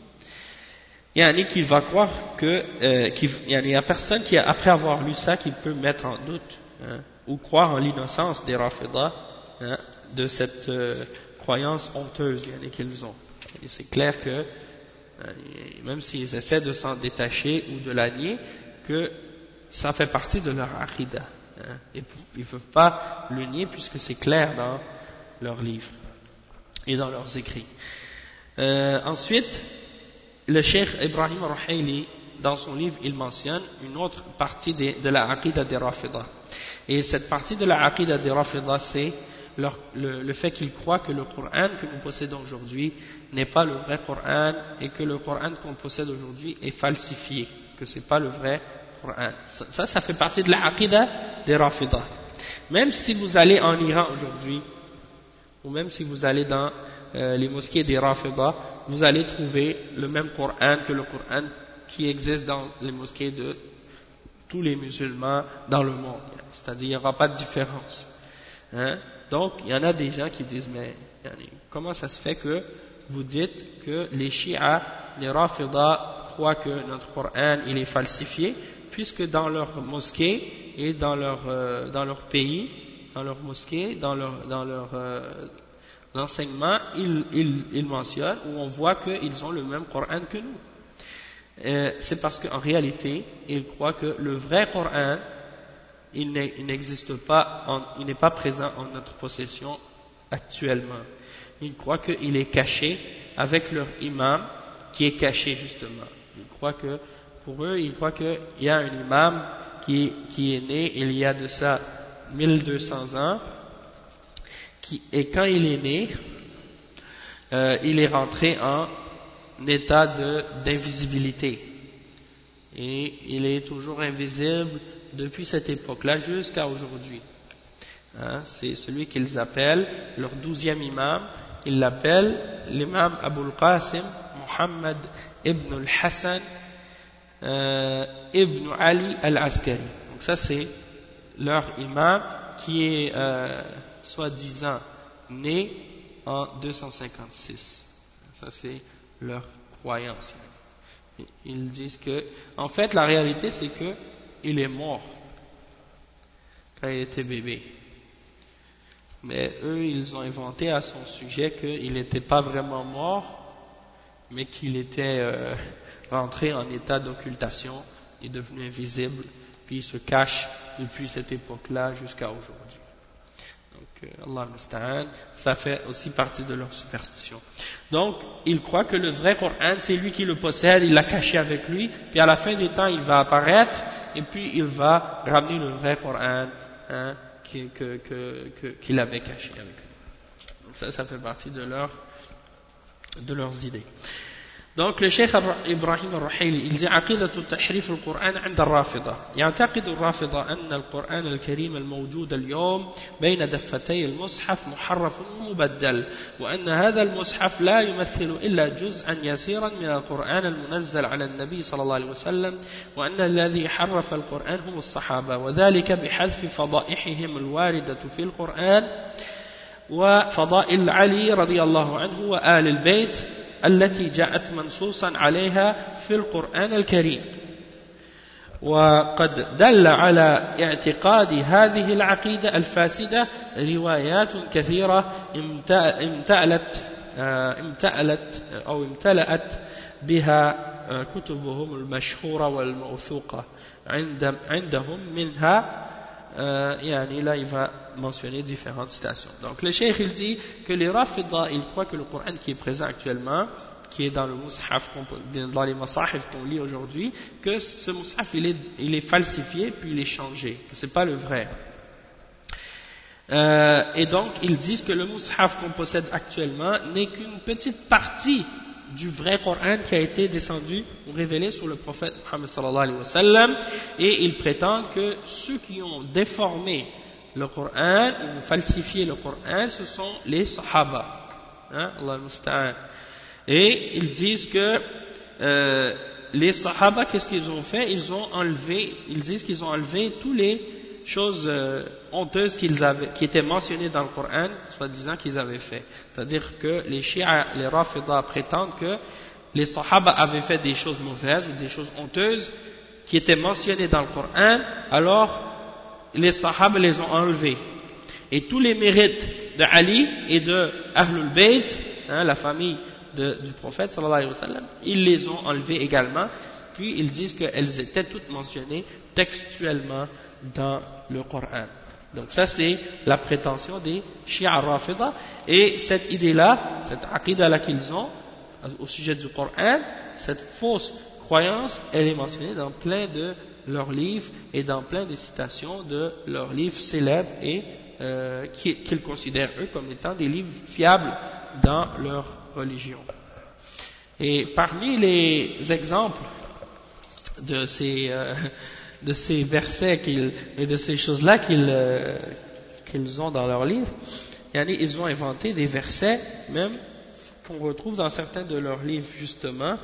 Speaker 1: il y en a qui va croire il y a personne qui, après avoir lu ça, qui peut mettre en doute, hein, ou croire en l'innocence des Rafidah, hein, de cette croyance honteuse, il y en a qu'ils ont. Et c'est clair que même s'ils essaient de s'en détacher ou de la nier, que ça fait partie de leur aqidah. Hein, ils ne peuvent pas le nier puisque c'est clair dans leurs livres et dans leurs écrits. Ensuite, le Cheikh Ibrahim Ar-Ruhayli, dans son livre, il mentionne une autre partie de la aqidah des Rafidah. Et cette partie de la aqidah des Rafidah, c'est le fait qu'ils croient que le Coran que nous possédons aujourd'hui n'est pas le vrai Coran et que le Coran qu'on possède aujourd'hui est falsifié, que ce n'est pas le vrai Coran. Ça fait partie de la aqidah des Rafidah. Même si vous allez en Iran aujourd'hui, ou même si vous allez dans les mosquées des Rafidah, vous allez trouver le même Coran que le Coran qui existe dans les mosquées de tous les musulmans dans le monde. C'est-à-dire, il n'y aura pas de différence. Hein? Donc, il y en a des gens qui disent, mais comment ça se fait que vous dites que les chiites, les Rafidah, croient que notre Coran il est falsifié, puisque dans leur mosquée et dans leur pays, dans leur mosquée, dans leur l'enseignement, ils mentionnent, où on voit qu'ils ont le même Coran que nous. C'est parce qu'en réalité, ils croient que le vrai Coran, il n'existe pas, il n'est pas présent en notre possession actuellement. Ils croient qu'il est caché avec leur imam, qui est caché justement. Ils croient que, pour eux, ils croient qu'il y a un imam qui est né il y a de ça 1200 ans, et quand il est né, il est rentré en état d'invisibilité. Et il est toujours invisible depuis cette époque-là jusqu'à aujourd'hui. Hein, c'est celui qu'ils appellent leur 12e imam. Ils l'appellent l'imam Abul Qasim Muhammad ibn al-Hassan ibn Ali al-Askari. Donc ça c'est leur imam qui est soi-disant né en 256. Ça c'est leur croyance. Ils disent que, en fait, la réalité c'est que il est mort quand il était bébé. Mais eux, ils ont inventé à son sujet qu'il n'était pas vraiment mort, mais qu'il était rentré en état d'occultation, il est devenu invisible, puis il se cache depuis cette époque-là jusqu'à aujourd'hui. Donc, Allah musta'an, ça fait aussi partie de leur superstition. Donc, ils croient que le vrai Coran, c'est lui qui le possède, il l'a caché avec lui, puis à la fin des temps, il va apparaître, et puis il va ramener le vrai Coran, hein, qu'il avait caché avec lui. Donc ça fait partie de leurs idées. Donc le Cheikh Ibrahim al-Ruhaili, il dit عقيدة تحريف القرآن عند الرافضة. يعتقد الرافضة أن القرآن الكريم الموجود اليوم بين دفتي المصحف محرف مبدل، وأن هذا المصحف لا يمثل إلا جزءا يسيرا من القرآن المنزل على النبي صلى الله عليه وسلم، وأن الذي حرف القرآن هم الصحابة، وذلك بحذف فضائحهم الواردة في القرآن وفضائل علي رضي الله عنه وآل البيت التي جاءت منصوصا عليها في القرآن الكريم. وقد دل على اعتقاد هذه العقيدة الفاسدة روايات كثيرة امتلأت بها كتبهم المشهورة والموثوقة عندهم منها. يعني là il va mentionner différentes citations. Donc le cheikh il dit que les Rafida ils croient que le Coran qui est présent actuellement, qui est dans le mushaf, dans les masahif qu'on lit aujourd'hui, que ce mushaf il est falsifié puis il est changé, que c'est pas le vrai. Et donc ils disent que le mushaf qu'on possède actuellement n'est qu'une petite partie du vrai Coran qui a été descendu ou révélé sur le prophète Muhammad sallallahu alayhi wa sallam, et ils prétendent que ceux qui ont déformé le Coran ou falsifié le Coran, ce sont les Sahaba, Allah al-Musta'an. Et ils disent que les Sahaba, qu'est-ce qu'ils ont fait? Ils disent qu'ils ont enlevé tous les choses honteuses qui étaient mentionnées dans le Coran, soi-disant qu'ils avaient fait. C'est-à-dire que les Shia, les Rafida prétendent que les Sahaba avaient fait des choses mauvaises ou des choses honteuses qui étaient mentionnées dans le Coran, alors les Sahaba les ont enlevés. Et tous les mérites de Ali et de Ahlul Bayt, la famille du prophète sallallahu alayhi wa sallam, ils les ont enlevés également, puis ils disent qu'elles étaient toutes mentionnées textuellement dans le Coran. Donc ça c'est la prétention des Shia Rafida, et cette idée-là, cette aqidah-là qu'ils ont au sujet du Coran, cette fausse croyance, elle est mentionnée dans plein de leurs livres et dans plein de citations de leurs livres célèbres et qu'ils considèrent eux comme étant des livres fiables dans leur religion. Et parmi les exemples de ces versets et de ces choses-là qu'ils ont dans leurs livres, ils ont inventé des versets même qu'on retrouve dans certains de leurs livres justement.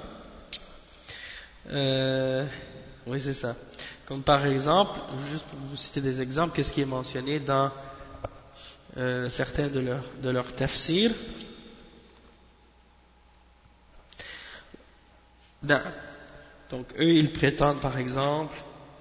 Speaker 1: Oui, c'est ça. Comme par exemple, juste pour vous citer des exemples, qu'est-ce qui est mentionné dans certains de leurs tafsirs. Donc eux, ils prétendent par exemple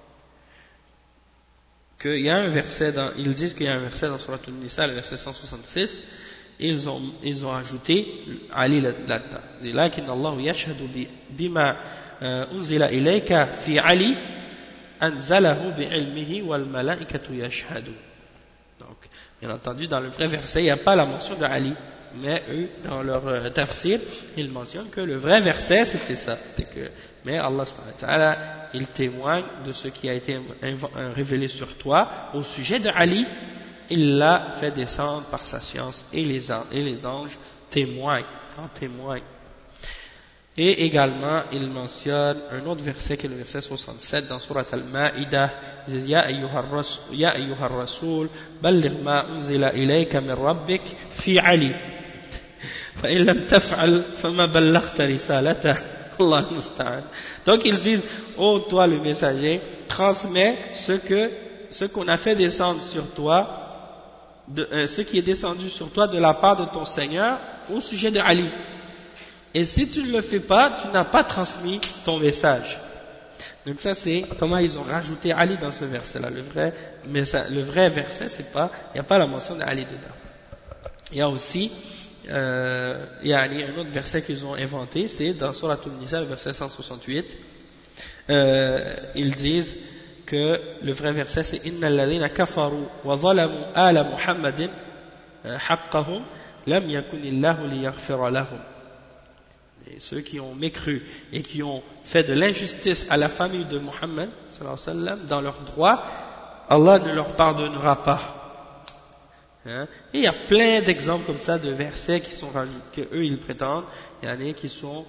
Speaker 1: qu'il y a un verset ils disent qu'il y a un verset dans Surat An-Nisa, le verset 166, et ils ont ajouté Ali là-dedans. Lakin Allah yashhadu bima unzila ilayka fi Ali anzalahu bi'ilmihi wal malaikatu yashhadu. Donc, bien entendu, dans le vrai verset, il n'y a pas la mention de Ali, mais eux, dans leur tafsir, ils mentionnent que le vrai verset, c'était ça. Mais Allah subhanahu wa ta'ala, il témoigne de ce qui a été révélé sur toi au sujet de Ali. Il l'a fait descendre par sa science, et les anges en témoignent. Et également, il mentionne un autre verset qui est le verset 67 dans Surat Al-Ma'idah. Il dit Ya ayyuhar rasoul balligh ma unzila ilayka min rabbik fi Ali fa in lam taf'al fama ballaghta risalata. Allah musta'an. Donc ils disent ô toi le messager, transmets ce qu'on a fait descendre sur toi, ce qui est descendu sur toi de la part de ton Seigneur au sujet de Ali. Et si tu ne le fais pas, tu n'as pas transmis ton message. Donc ça c'est comment ils ont rajouté Ali dans ce verset-là. Le vrai verset, il n'y a pas la mention d'Ali dedans. Il y a aussi un autre verset qu'ils ont inventé, c'est dans Surat An-Nisa, le verset 168. Ils disent que le vrai verset c'est Innal ladhina kafaru wa zalamu ala Muhammadin haqqahum lam yakunillahu liyaghfira lahum. Et ceux qui ont mécru et qui ont fait de l'injustice à la famille de Muhammad sallallahu alayhi wa sallam dans leurs droits, Allah ne leur pardonnera pas. Hein. Et il y a plein d'exemples comme ça de versets qui sont rajoutés, que eux ils prétendent, il y en a qui sont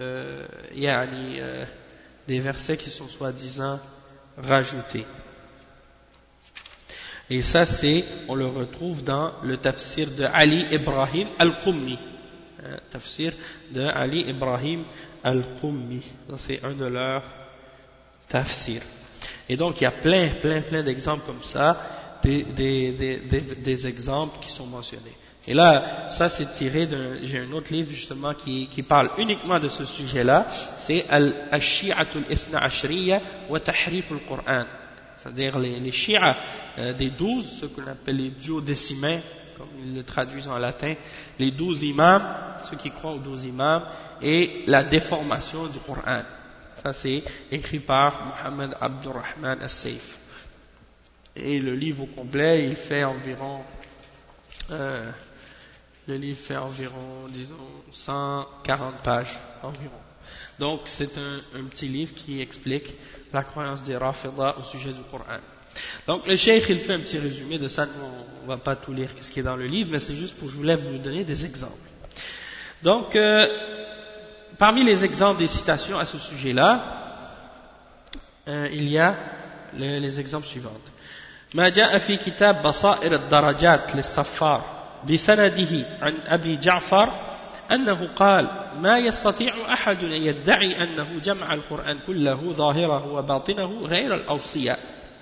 Speaker 1: des versets qui sont soi-disant rajoutés. Et ça on le retrouve dans le tafsir de Ali Ibrahim Al-Qummi. Tafsir de Ali Ibrahim Al-Qummi. C'est un de leurs tafsirs. Et donc il y a plein d'exemples comme ça, des exemples qui sont mentionnés. Et là, ça c'est tiré j'ai un autre livre justement qui parle uniquement de ce sujet-là, c'est Al-Shi'atul Isna Ashriya wa Tahrif al-Qur'an. C'est-à-dire les Shi'a des 12, ce qu'on appelle les duodécimains, comme ils le traduisent en latin, les 12 imams, ceux qui croient aux 12 imams, et la déformation du Coran. Ça c'est écrit par Mohammed Abdurrahman As-Saif. Et le livre au complet, il fait environ, disons, 140 pages environ. Donc c'est un petit livre qui explique la croyance des Rafida au sujet du Coran. Donc le cheikh il fait un petit résumé de ça, on ne va pas tout lire ce qui est dans le livre, mais c'est juste je voulais vous donner des exemples. Donc parmi les exemples des citations à ce sujet-là, il y a les exemples suivants. ما جاء في كتاب بصائر الدرجات للصفار بسنده عن أبي جعفر أنه قال ما يستطيع أحد أن يدعي أنه جمع القرآن كله ظاهره وباطنه غير الأوصياء.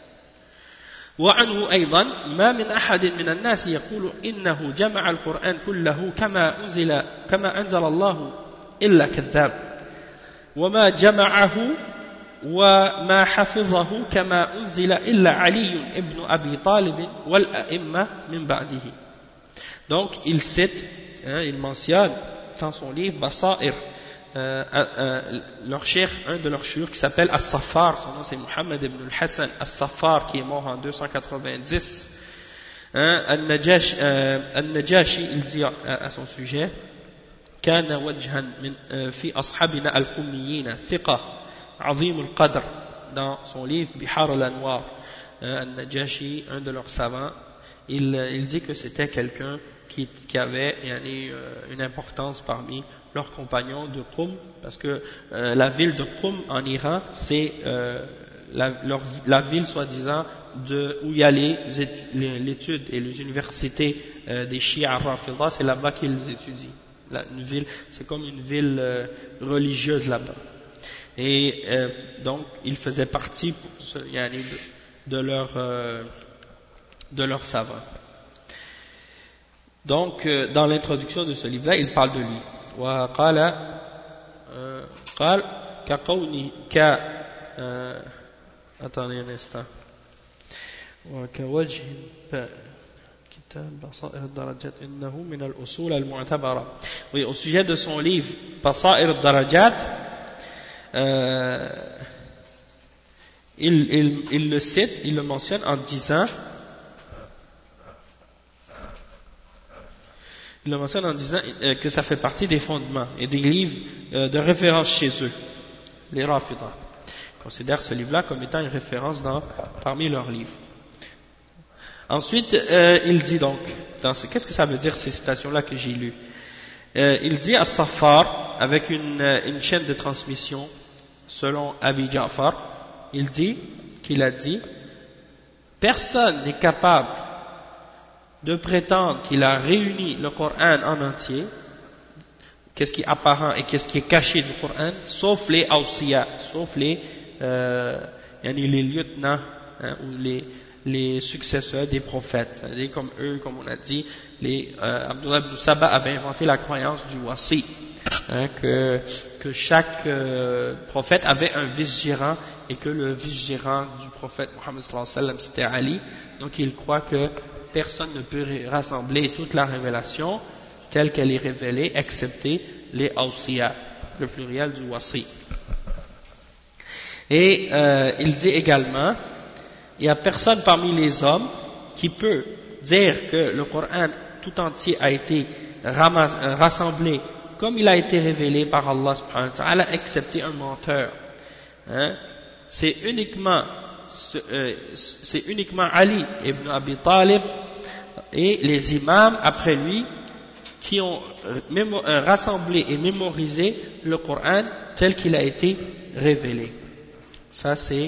Speaker 1: وعنه أيضا ما من أحد من الناس يقول إنه جمع القرآن كله كما أنزل الله إلا كذاب. وما جمعه وما حفظه كما أنزل إلا علي ابن أبي طالب والأئمة من بعده. Donc il cite, il mentionne dans son livre Basair, leur cheikh, un de leurs cheikhs qui s'appelle As-Saffar, son nom c'est Mohammed ibn al-Hassan As-Saffar, qui est mort en 290. Al-Najashi, il dit à son sujet كان وجها في أصحابنا القميين ثقة عظيم القدر. Dans son livre Bihar al-Anwar, Al-Najashi, un de leurs savants, il dit que c'était quelqu'un qui avait une importance parmi leurs compagnons de Qum, parce que la ville de Qum en Iran, c'est la ville soi-disant où il y a l'étude et les universités des Shia Rafida, c'est là-bas qu'ils étudient. C'est comme une ville religieuse là-bas. Et donc il faisait partie de leurs savants. Donc dans l'introduction de ce livre-là, il parle de lui. وقال كقولي attendez un instant. وكوجه كتاب بصائر الدرجات إنه من الأصول المعتبرة. Oui, au sujet de son livre بصائر الدرجات, il le cite, il le mentionne en disant que ça fait partie des fondements et des livres de référence chez eux, les Rafida. Ils considèrent ce livre-là comme étant une référence parmi leurs livres. Ensuite, il dit donc, qu'est-ce que ça veut dire ces citations-là que j'ai lues? Il dit à Safar, avec une chaîne de transmission selon Abi Ja'far, qu'il a dit, personne n'est capable de prétendre qu'il a réuni le Coran en entier, qu'est-ce qui est apparent et qu'est-ce qui est caché du Coran, sauf les awsiya, sauf les lieutenants, ou les successeurs des prophètes. C'est-à-dire comme eux, comme on a dit, Abdullah ibn Saba avait inventé la croyance du wasi, que chaque prophète avait un vice-gérant, et que le vice-gérant du prophète Mohammed sallallahu alayhi wa sallam c'était Ali. Donc il croit que personne ne peut rassembler toute la révélation telle qu'elle est révélée, excepté les awsiya, le pluriel du wasi. Et il dit également, il n'y a personne parmi les hommes qui peut dire que le Coran tout entier a été rassemblé comme il a été révélé par Allah subhanahu wa ta'ala, excepté un menteur. C'est uniquement Ali ibn Abi Talib et les imams après lui qui ont rassemblé et mémorisé le Coran tel qu'il a été révélé. Ça c'est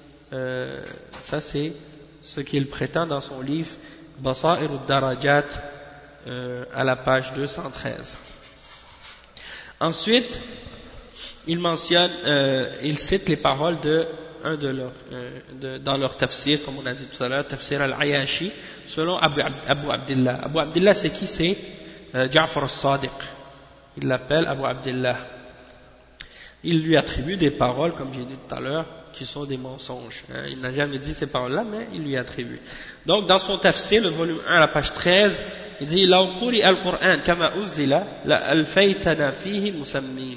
Speaker 1: ce qu'il prétend dans son livre Basair ad-Darajat à la page 213. Ensuite, il mentionne, il cite les paroles de un de leurs, dans leur tafsir, comme on a dit tout à l'heure, tafsir al-Ayashi, selon Abu Abdillah. Abu Abdillah, c'est qui? C'est Ja'far al-Sadiq. Il l'appelle Abu Abdillah. Il lui attribue des paroles, comme j'ai dit tout à l'heure, qui sont des mensonges. Il n'a jamais dit ces paroles-là, mais il lui attribue. Donc, dans son tafsir, le volume 1, la page 13, il dit لو قرئ القرآن كما أنزل لألفيتنا فيه مسمين.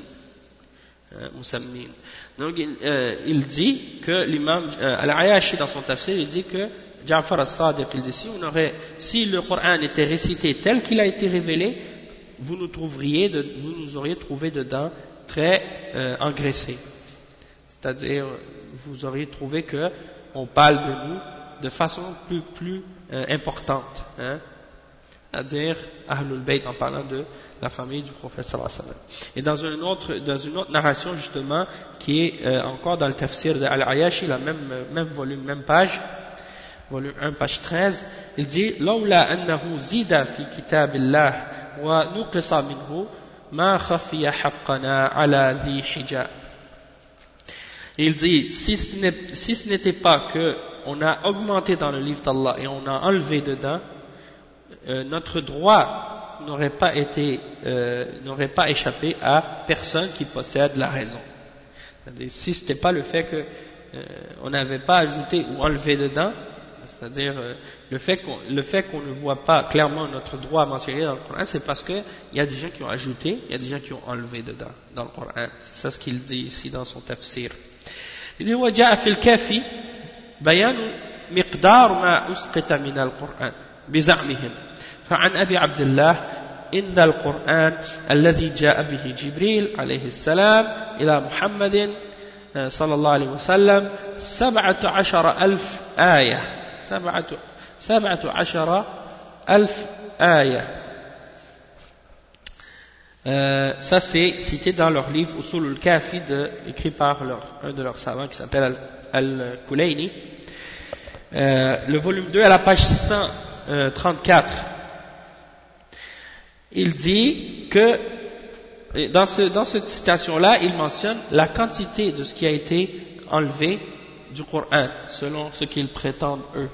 Speaker 1: Donc, il dit que l'imam Al-Ayashi, dans son tafsir, il dit que Ja'far al-Sadiq, il dit si le Coran était récité tel qu'il a été révélé, vous nous auriez trouvé dedans très engraissé. C'est-à-dire, vous auriez trouvé que on parle de nous de façon plus importante, hein? C'est-à-dire Ahlul Bayt, en parlant de la famille du prophète sallallahu alayhi wa sallam. Et dans une autre narration justement qui est encore dans le tafsir de Al-Ayashi, la même volume, même page, volume 1, page 13, il dit لولا أنه زيد في كتاب الله ونقص منه ما خفي حقنا على ذي حجاب. Il dit si ce n'était pas que on a augmenté dans le livre d'Allah et on a enlevé dedans, notre droit n'aurait pas échappé à personne qui possède la raison. Si ce n'était pas le fait que on n'avait pas ajouté ou enlevé dedans, c'est-à-dire le fait qu'on ne voit pas clairement notre droit mentionné dans le Coran, c'est parce qu'il y a des gens qui ont ajouté, il y a des gens qui ont enlevé dedans dans le Coran. C'est ça ce qu'il dit ici dans son tafsir. Il dit وجاء في الكافي بيان مقدار ما أسقط من القرآن بزعمهم فعن أبي عبد الله إن القرآن الذي جاء به جبريل عليه السلام إلى محمد صلى الله عليه وسلم 17,000 آية 17,000 آية. Ça c'est cité dans leur livre Usul al-Kafi écrit par un de leurs savants qui s'appelle Al-Kulayni, le volume 2 à la page 634. Il dit que dans cette citation là il mentionne la quantité de ce qui a été enlevé du Coran selon ce qu'ils prétendent eux.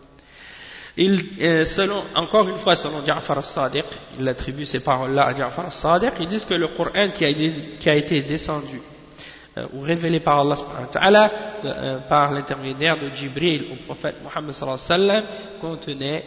Speaker 1: Encore une fois, selon Ja'far al-Sadiq, il attribue ces paroles-là à Ja'far al-Sadiq, ils disent que le Coran qui a été descendu ou révélé par Allah subhanahu wa ta'ala par l'intermédiaire de Jibril au prophète Muhammad sallallahu alayhi wa sallam contenait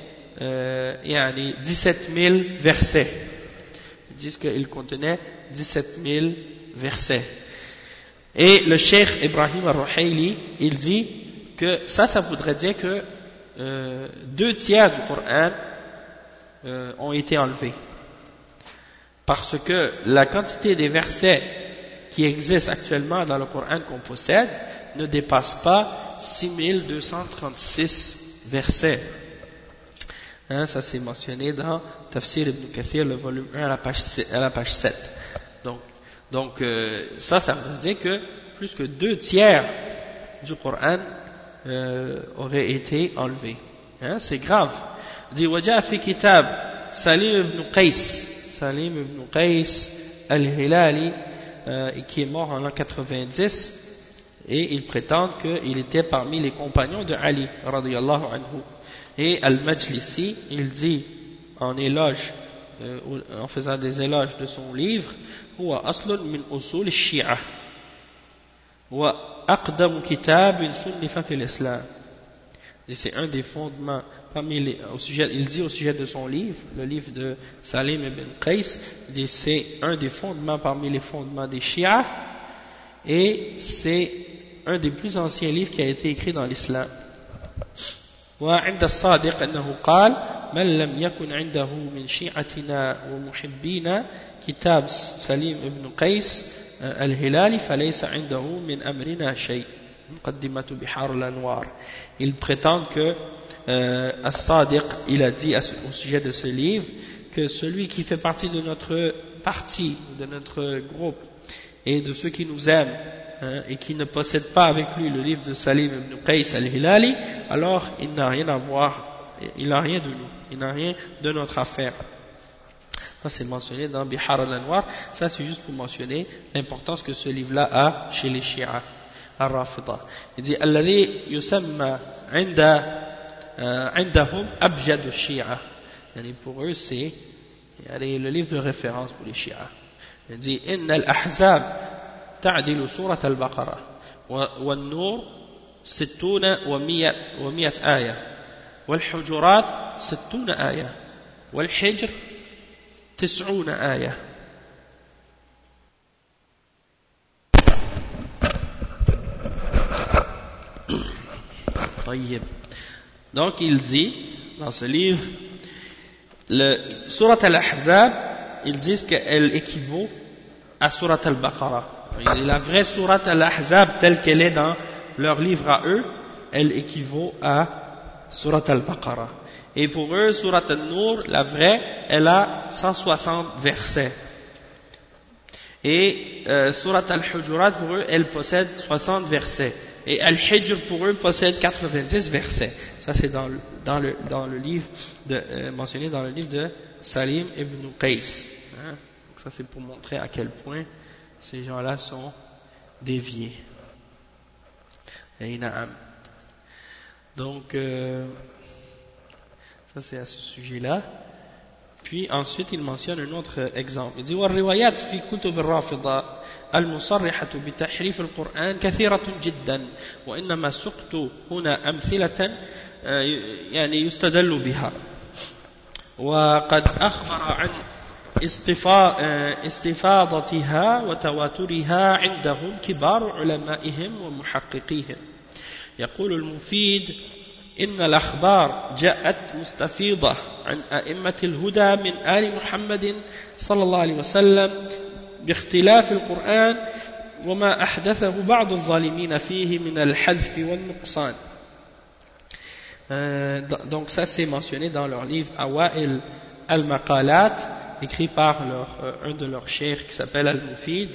Speaker 1: 17 000 versets. Ils disent qu'il contenait 17 000 versets. Et le cheikh Ibrahim al-Ruhayli, il dit que ça voudrait dire que 2 tiers du Coran ont été enlevés. Parce que la quantité des versets qui existent actuellement dans le Coran qu'on possède ne dépasse pas 6236 versets. Hein, ça c'est mentionné dans Tafsir Ibn Kathir, le volume 1 à la page 7. Donc ça veut dire que plus que 2 tiers du Coran aurait été enlevé. Hein, c'est grave. Il dit وجاء في كتاب سليم بن قيس al-Hilali qui est mort en l'an 90 et il prétend qu'il était parmi les compagnons de Ali radiyallahu anhu. Et Al-Majlisi, il dit en éloge, en faisant des éloges de son livre, huwa aslun min usul al-Shi'a wa aqdam kitab sunnifa fil Islam. C'est un des fondements il dit au sujet de son livre, le livre de Salim ibn Qais, il dit c'est un des fondements parmi les fondements des Shia et c'est un des plus anciens livres qui a été écrit dans l'islam. وعند الصادق أنه قال من لم يكن عنده من شيعتنا ومحبينا كتاب سليم ابن قيس الهلالي فليس عنده من أمرنا شيء. Muqaddimatu Bihar al-Anwar. Ils prétendent que As-Sadiq, il a dit au sujet de ce livre que celui qui fait partie de notre parti, de notre groupe, et de ceux qui nous aiment, et qui ne possèdent pas avec lui le livre de Salim ibn Qais al-Hilali, alors il n'a rien à voir, il n'a rien de nous, il n'a rien de notre affaire. Ça c'est mentionné dans Bihar al-Anwar. Ça c'est juste pour mentionner l'importance que ce livre-là a chez les Shi'a al-Rafida. Il dit alladhi yusamma عندهم أبجد الشيعة. يعني pour eux c'est le livre de référence pour les Shi'a. Il dit إن الأحزاب تعدل سورة البقرة والنور 60 و100 آية والحجرات 60 آية والحجر 90 آية. طيب. Donc il dit dans ce livre, Surat al-Ahzab, ils disent qu'elle équivaut à Surat al-Baqarah. La vraie Surat al-Ahzab telle qu'elle est dans leur livre à eux, elle équivaut à Surat al-Baqarah. Et pour eux, Surat al-Nur, la vraie, elle a 160 versets. Et Surat al-Hujurat, pour eux, elle possède 60 versets. Et Al-Hijr, pour eux, possède 90 versets. Ça, c'est dans le livre mentionné dans le livre de Salim ibn Qais. Hein? Donc ça, c'est pour montrer à quel point ces gens-là sont déviés. Et na'am. Donc, ça, c'est à ce sujet-là. Puis ensuite, il mentionne un autre exemple. Il dit والروايات في كتب الرافضة المصرحة بتحريف القرآن كثيرة جدا وإنما سقط هنا أمثلة يعني يستدل بها وقد أخبر عن استفاضتها وتواترها عندهم كبار علمائهم ومحققيهم. يقول المفيد إن الأخبار جاءت مستفيضة عن أئمة الهدى من آل محمد صلى الله عليه وسلم باختلاف القرآن وما أحدثه بعض الظالمين فيه من الحذف والنقصان. Donc ça c'est mentionné dans leur livre Awa'il al-Maqalat, écrit par un de leurs cheikhs qui s'appelle Al-Mufid.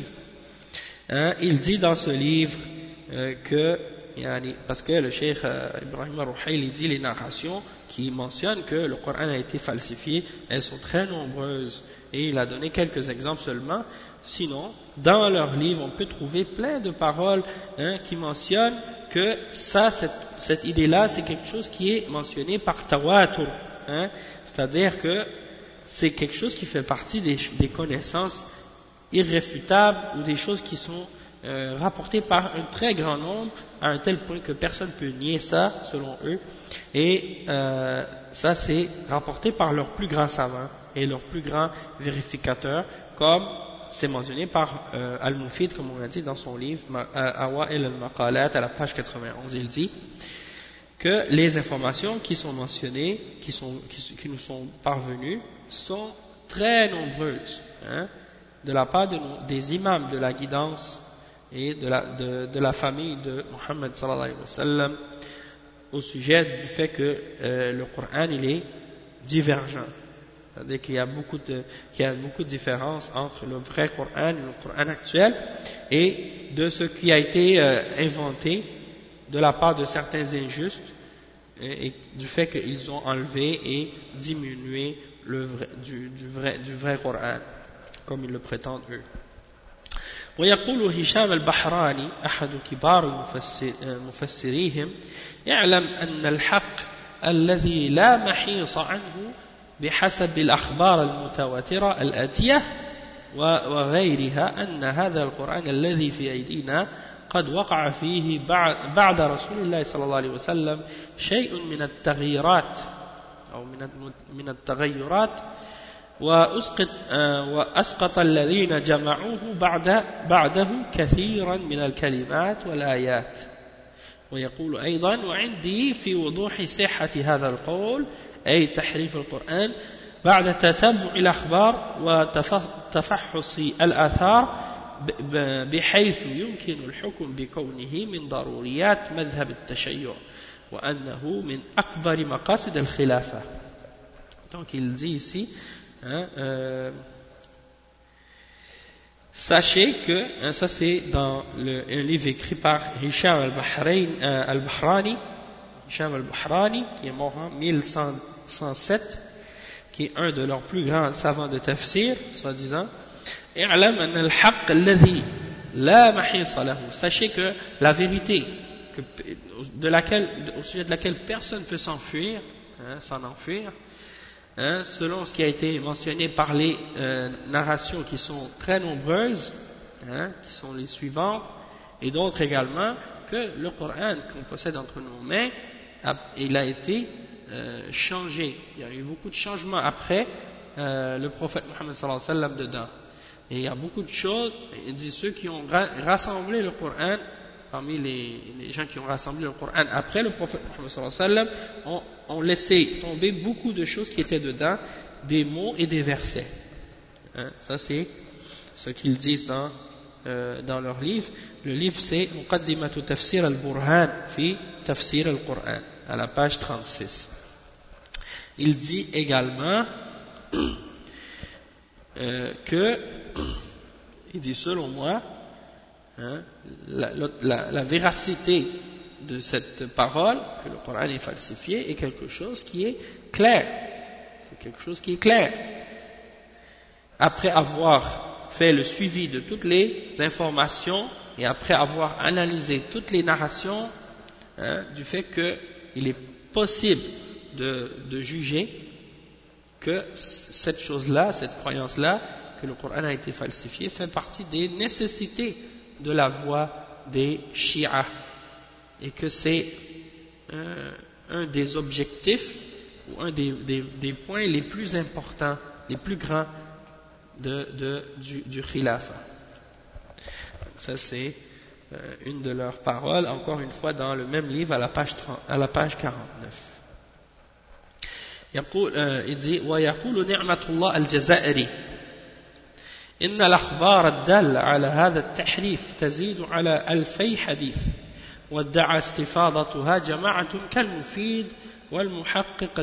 Speaker 1: Il dit dans ce livre que parce que le cheikh Ibrahim al-Ruhayl dit les narrations qui mentionnent que le Coran a été falsifié, elles sont très nombreuses et il a donné quelques exemples seulement. Sinon, dans leur livre, on peut trouver plein de paroles qui mentionnent que cette idée-là, c'est quelque chose qui est mentionné par tawatur, c'est-à-dire que c'est quelque chose qui fait partie des connaissances irréfutables ou des choses qui sont rapportées par un très grand nombre à un tel point que personne ne peut nier ça selon eux, et ça c'est rapporté par leurs plus grands savants et leurs plus grands vérificateurs, comme c'est mentionné par Al-Mufid, comme on l'a dit dans son livre Awa'il al-Maqalat à la page 91. Il dit que les informations qui sont mentionnées, qui nous sont parvenues, sont très nombreuses, de la part des imams de la guidance et de la famille de Muhammad sallallahu alayhi wa sallam, au sujet du fait que le Coran il est divergent. C'est-à-dire qu'il y a beaucoup de différences entre le vrai Coran et le Coran actuel, et de ce qui a été inventé de la part de certains injustes, et du fait qu'ils ont enlevé et diminué du vrai Coran, comme ils le prétendent eux. ويقول هشام البحراني أحد كبار مفسريهم يعلم أن الحق الذي لا محيص عنه بحسب الأخبار المتواترة الآتية وغيرها أن هذا القرآن الذي في أيدينا قد وقع فيه بعد رسول الله صلى الله عليه وسلم شيء من التغييرات أو من التغيرات وأسقط الذين جمعوه بعده كثيرا من الكلمات والآيات. ويقول أيضا وعندي في وضوح صحة هذا القول أي تحريف القرآن بعد تتبع الأخبار وتفحص الآثار بحيث يمكن الحكم بكونه من ضروريات مذهب التشيع وأنه من أكبر مقاصد الخلافة. Donc il dit ici, sachez que, ça c'est dans un livre écrit par Hisham al-Bahrani, Hisham al-Bahrani, qui est mort en 1107, qui est un de leurs plus grands savants de tafsir, soi-disant. اعلم أن الحق الذي لا محيص له. Sachez que la vérité au sujet de laquelle personne ne peut s'enfuir, s'en enfuir, selon ce qui a été mentionné par les narrations qui sont très nombreuses, qui sont les suivantes, et d'autres également, que le Coran qu'on possède entre nos mains, il a été changé. Il y a eu beaucoup de changements après le prophète Mohammed sallallahu alayhi wa sallam dedans. Et il y a beaucoup de choses, il dit ceux qui ont rassemblé le Coran, parmi les gens qui ont rassemblé le Coran après le prophète Mohammed sallallahu alayhi wa sallam, ont laissé tomber beaucoup de choses qui étaient dedans, des mots et des versets. Ça c'est ce qu'ils disent dans leur livre. Le livre c'est Muqaddimatu Tafsir al-Burhan fi Tafsir al-Qur'an, à la page 36. Il dit également il dit selon moi, la véracité de cette parole, que le Coran est falsifié, est quelque chose qui est clair. C'est quelque chose qui est clair. Après avoir fait le suivi de toutes les informations et après avoir analysé toutes les narrations, du fait qu'il est possible de juger que cette chose-là, cette croyance-là, que le Coran a été falsifié, fait partie des nécessités de la voie des Shia, et que c'est un des objectifs ou un des points les plus importants, les plus grands du Khilafa. Donc ça c'est une de leurs paroles, encore une fois dans le même livre à la page 49. ويقول نعمة الله الجزائري إن الأخبار الدالة على هذا التحريف تزيد على 2000 حديث وادعى استفاضتها جماعة كالمفيد والمحقق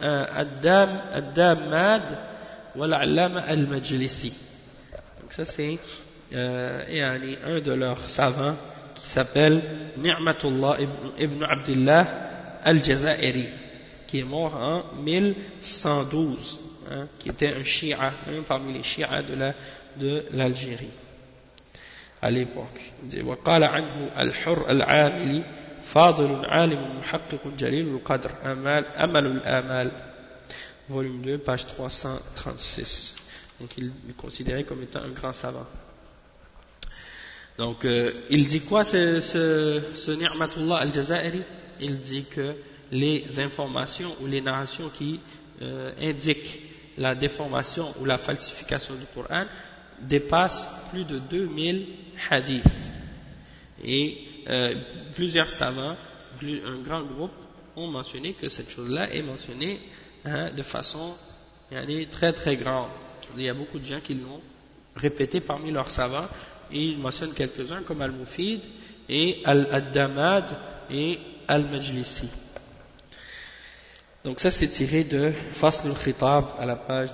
Speaker 1: الداماد والعلامة المجلسي. Donc ça c'est un de leurs savants qui s'appelle Ni'matullah ibn Abdillah al-Jazairi, qui est mort en 1112, qui était un Shia, parmi les Shia de l'Algérie à l'époque. وقال عنه الحر العاملي فاضل عالم محقق جليل القدر أمل الآمال, volume 2, page 336. Donc il est considéré comme étant un grand savant. Donc il dit quoi ce Ni'matullah al-Jazairi? Il dit que les informations ou les narrations qui indiquent la déformation ou la falsification du Coran dépassent plus de 2000 hadiths. Et plusieurs savants, un grand groupe, ont mentionné que cette chose-là est mentionnée de façon très très grande. Il y a beaucoup de gens qui l'ont répété parmi leurs savants, et ils mentionnent quelques-uns comme Al-Mufid et Al-Damad et Al-Majlisi. Donc ça c'est tiré de Fasl al-Khitab à la page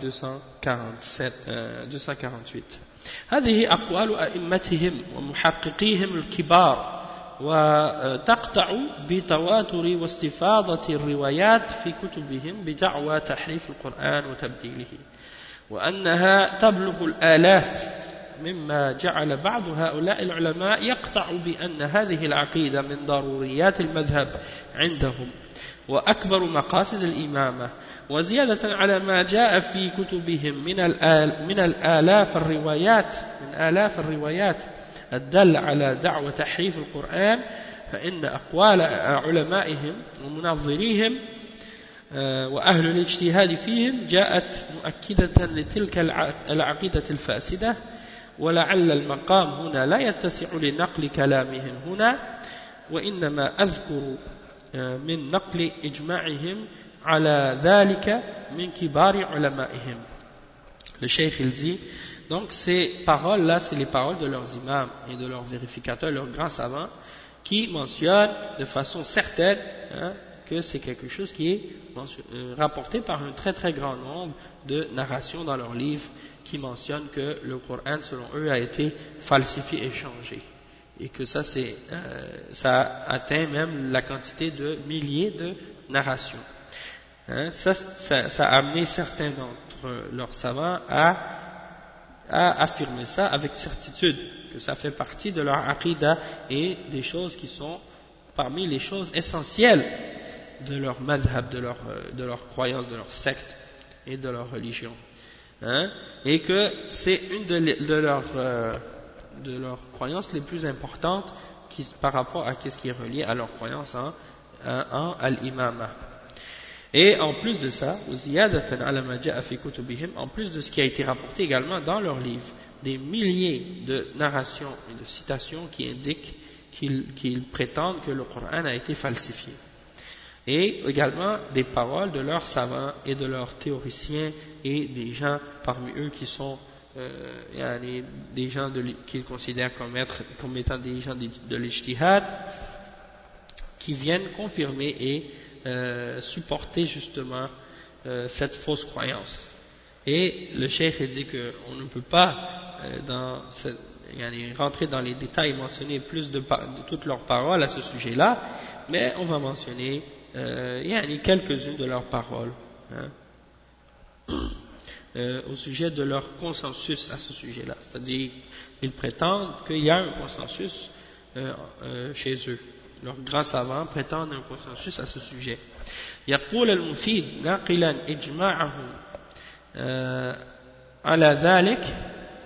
Speaker 1: 248. هذه أقوال أئمتهم ومحققيهم الكبار وتقطع بتواتر واستفاضة الروايات في كتبهم بدعوى تحريف القرآن وتبديله وأنها تبلغ الآلاف مما جعل بعض هؤلاء العلماء يقطع بأن هذه العقيدة من ضروريات المذهب عندهم وأكبر مقاصد الإمامة وزيادة على ما جاء في كتبهم من آلاف الروايات الدالة على دعوة تحريف القرآن فإن أقوال علمائهم ومنظريهم وأهل الاجتهاد فيهم جاءت مؤكدة لتلك العقيدة الفاسدة ولعل المقام هنا لا يتسع لنقل كلامهم هنا وإنما أذكر من نقل إجماعهم على ذلك من كبار علمائهم. Le cheikh il dit Donc ces paroles-là, c'est les paroles de leurs imams et de leurs vérificateurs, leurs grands savants, qui mentionnent de façon certaine que c'est quelque chose qui est rapporté par un très très grand nombre de narrations dans leurs livres qui mentionnent que le Coran, selon eux, a été falsifié et changé. Et que ça atteint même la quantité de milliers de narrations. Ça a amené certains d'entre leurs savants à affirmer ça avec certitude, que ça fait partie de leur aqidah et des choses qui sont parmi les choses essentielles de leur madhab, de leur croyance, de leur secte et de leur religion. Et que c'est une de leurs croyances les plus importantes par rapport à ce qui est relié à leur croyance en al-imama. Et en plus de ça, en plus de ce qui a été rapporté également dans leurs livres, des milliers de narrations et de citations qui indiquent qu'ils prétendent que le Coran a été falsifié. Et également des paroles de leurs savants et de leurs théoriciens et des gens parmi eux qui sont des gens qu'ils considèrent comme étant des gens de l'ijtihad, qui viennent confirmer et supporter justement cette fausse croyance. Et le cheikh dit qu'on ne peut pas rentrer dans les détails et mentionner plus de toutes leurs paroles à ce sujet-là, mais on va mentionner quelques-unes de leurs paroles au sujet de leur consensus à ce sujet-là. C'est-à-dire ils prétendent qu'il y a un consensus chez eux. Leurs grands savants prétendent un consensus à ce sujet. يقول المفيد ناقلا إجماعهم على ذلك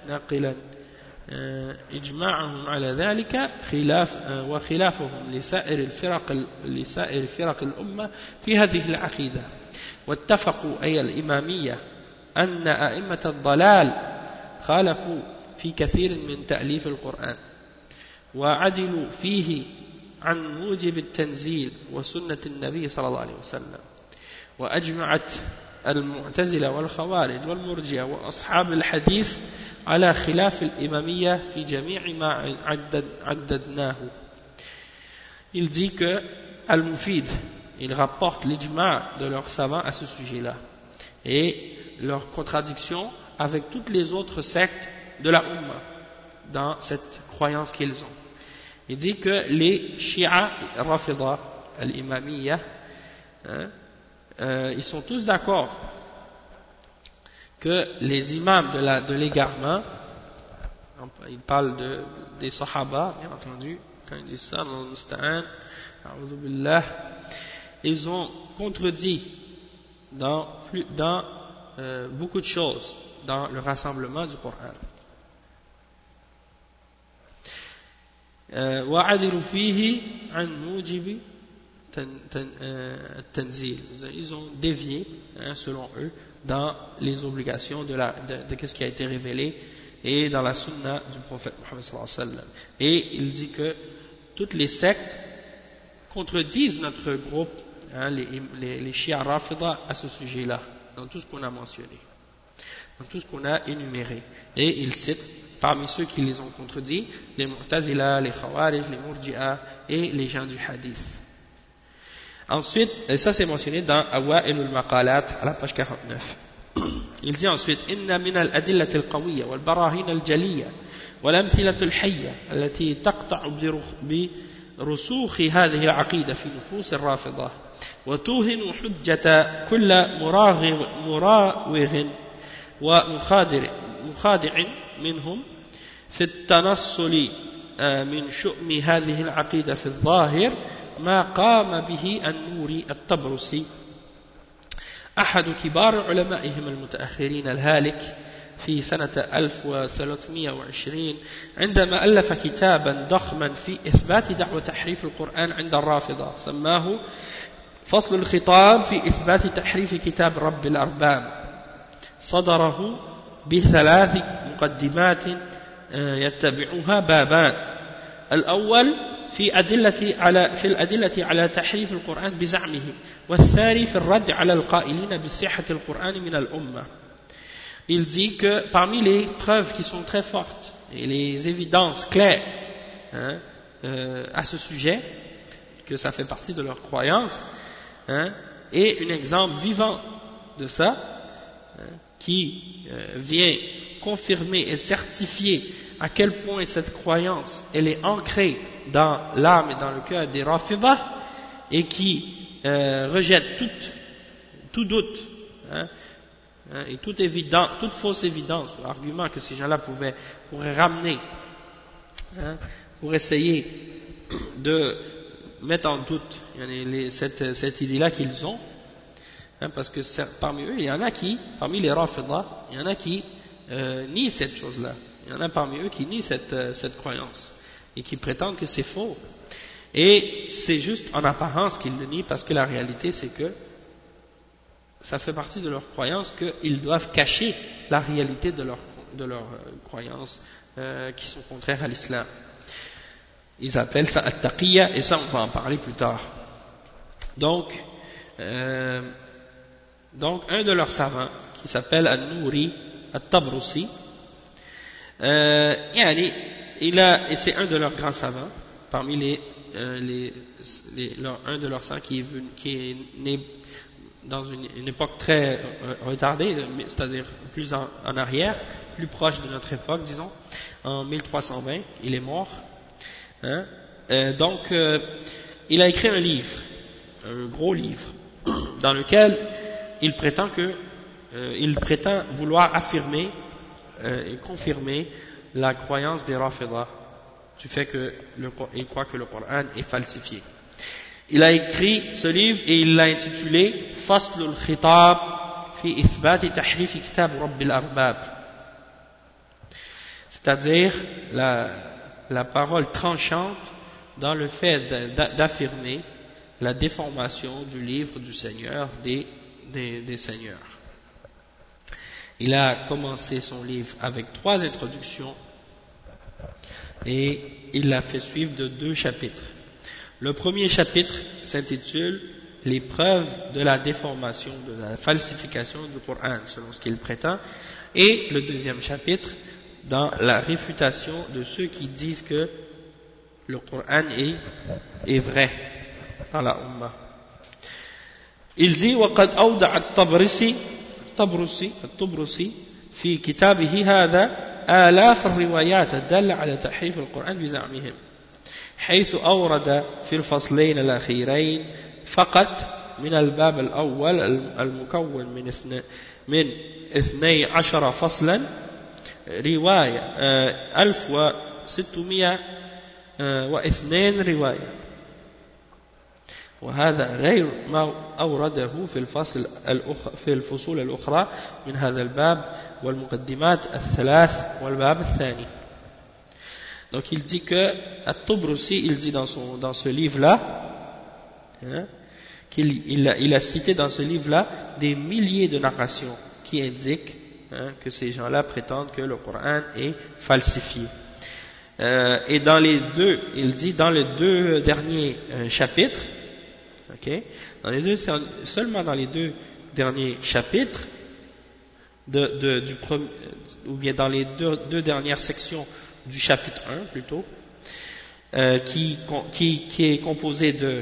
Speaker 1: وخلافهم لسائر فرق الأمة في هذه العقيدة واتفقوا أي الإمامية أن أئمة الضلال خالفوا في كثير من تأليف القرآن وعدلوا فيه عن موجب التنزيل وسنة النبي صلى الله عليه وسلم وأجمعت المعتزلة والخوارج والمرجئة وأصحاب الحديث على خلاف الإمامية في جميع ما عددناه. Il dit que Al-Mufid, il rapporte l'ijma' de leurs savants à ce sujet-là et leur contradiction avec toutes les autres sectes de la Ummah dans cette croyance qu'ils ont. Il dit que les Shia Rafida al-Imamiyya, ils sont tous d'accord que les imams de l'égarement, ils parlent des Sahaba, bien entendu, quand ils disent ça, ils ont contredit dans beaucoup de choses dans le rassemblement du Coran. وعدلوا فيه عن موجب التنزيل. Ils ont dévié, selon eux, dans les obligations de ce qui a été révélé et dans la sunna du prophète Mohammed sallallahu alayhi wa sallam. Et il dit que toutes les sectes contredisent notre groupe, les Shia Rafida, à ce sujet-là, dans tout ce qu'on a mentionné, dans tout ce qu'on a énuméré. Et il cite parmi ceux qui les ont contredits les Mu'tazila, les Khawarij, les Murji'a et les gens du Hadith. Ensuite, et ça c'est mentionné dans Awa'il al-Maqalat à la page 49. Il dit ensuite: Inna min al-adillati al-qawiyya wal-barahin al-jaliyya wal-amthilatu al-hayya allati taqta'u bi rusukh hadhihi al-aqida fi nufus al-rafidah wa tuhinu hujjata kull murawigh wa mukhadi'in منهم في التنصل من شؤم هذه العقيدة في الظاهر ما قام به النوري الطبرسي أحد كبار علمائهم المتأخرين الهالك في سنة 1320 عندما ألف كتابا ضخما في إثبات دعوى تحريف القرآن عند الرافضة سماه فصل الخطاب في إثبات تحريف كتاب رب الأرباب صدره بثلاث مقدمات يتبعها بابان. الأول في الأدلة على تحريف القرآن بزعمه، والثاني في الرد على القائلين بصحة القرآن من الأمة. il dit que parmi les preuves qui sont très fortes et les évidences claires hein, à ce sujet, que ça fait partie de leur croyance, hein, et un exemple vivant de ça, hein, qui vient confirmer et certifier à quel point cette croyance elle est ancrée dans l'âme et dans le cœur des Rafidah et qui rejette tout doute hein, et toute fausse évidence ou argument que ces gens-là pourraient ramener hein, pour essayer de mettre en doute cette idée-là qu'ils ont hein, parce que parmi eux il y en a qui, parmi les Rafidah, il y en a qui nient cette chose-là. Il y en a parmi eux qui nient cette croyance et qui prétendent que c'est faux. Et c'est juste en apparence qu'ils le nient parce que la réalité c'est que ça fait partie de leur croyance qu'ils doivent cacher la réalité de leur croyances qui sont contraires à l'islam. Ils appellent ça at-taqiyya et ça on va en parler plus tard. Donc un de leurs savants qui s'appelle An-Nouri At-Tabrusi, et c'est un de leurs grands savants, parmi un de leurs savants qui est né dans une époque très retardée, c'est-à-dire plus en arrière, plus proche de notre époque, disons, en 1320, il est mort. Hein? Il a écrit un livre, un gros livre, dans lequel il prétend vouloir affirmer et confirmer la croyance des Rafidah du fait qu'il croit que le Coran est falsifié. Il a écrit ce livre et il l'a intitulé Faslul Khitab fi Ithbati Tahrif Kitab Rabbil Arbab, c'est-à-dire la parole tranchante dans le fait d'affirmer la déformation du livre du Seigneur des Seigneurs. Il a commencé son livre avec 3 introductions et il l'a fait suivre de 2 chapitres. Le premier chapitre s'intitule « Les preuves de la déformation, de la falsification du Coran » selon ce qu'il prétend, et le deuxième chapitre dans la réfutation de ceux qui disent que le Coran est vrai dans la Ummah. Il dit وقد أودع الطبرسي في كتابه هذا آلاف الروايات الدالة على تحريف القرآن بزعمهم، حيث أورد في الفصلين الأخيرين فقط من الباب الأول المكون من 12 فصلا رواية 1602 رواية، وهذا غير ما أورده في الفصول الأخرى من هذا الباب والمقدمات الثلاث والباب الثاني. Donc il dit que At-Tabrusi, il dit dans ce livre-là, hein, qu'il a cité dans ce livre-là des milliers de narrations qui indiquent hein, que ces gens-là prétendent que le Coran est falsifié. Et dans les deux, il dit dans les 2 derniers chapitres, okay, seulement dans les 2 derniers chapitres ou bien dans les deux dernières sections du chapitre 1 plutôt, qui est composé de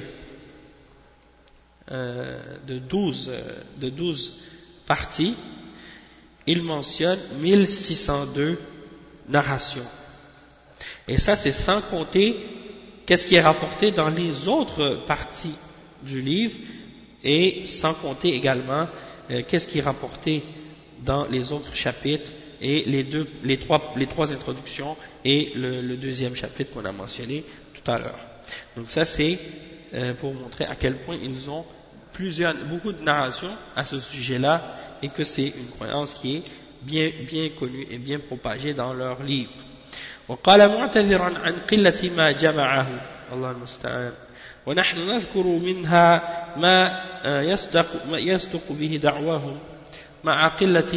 Speaker 1: 12 parties, il mentionne 1602 narrations. Et ça c'est sans compter qu'est-ce qui est rapporté dans les autres parties du livre et sans compter également qu'est-ce qui est rapporté dans les autres chapitres et les trois introductions et le deuxième chapitre qu'on a mentionné tout à l'heure. Donc ça c'est pour montrer à quel point ils ont beaucoup de narrations à ce sujet-là et que c'est une croyance qui est bien connue et bien propagée dans leurs livres. وقال معتذرا عن قلة ما جمعه الله المستعان ونحن نذكر منها ما يصدق به دعواهم مع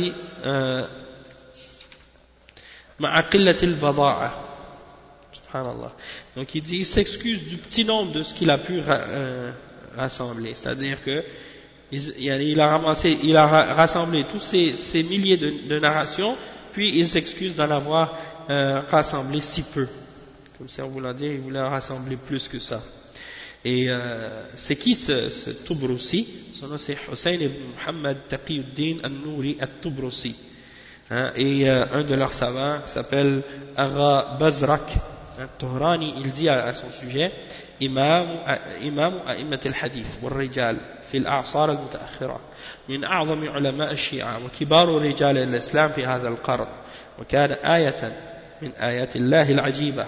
Speaker 1: قلة البضاعة. Subhanallah. Donc il s'excuse du petit nombre de ce qu'il a pu rassembler, c'est-à-dire que il a rassemblé tous ces milliers de narrations, puis il s'excuse d'en avoir rassemblé si peu. Comme ça, on voulait dire, il voulait en rassembler plus que ça. Et c'est qui ce Tubrusi? Son nom c'est Hussein ibn Muhammad Taqiyuddin al-Nouri al-Tubrusi. Et un de leurs savants s'appelle Agha Bazrak al-Tuhrani, il dit à son sujet إمام أئمة الحديث والرجال في الأعصار المتأخرة من أعظم علماء الشيعة وكبار رجال الإسلام في هذا القرن وكان آية من آيات الله العجيبة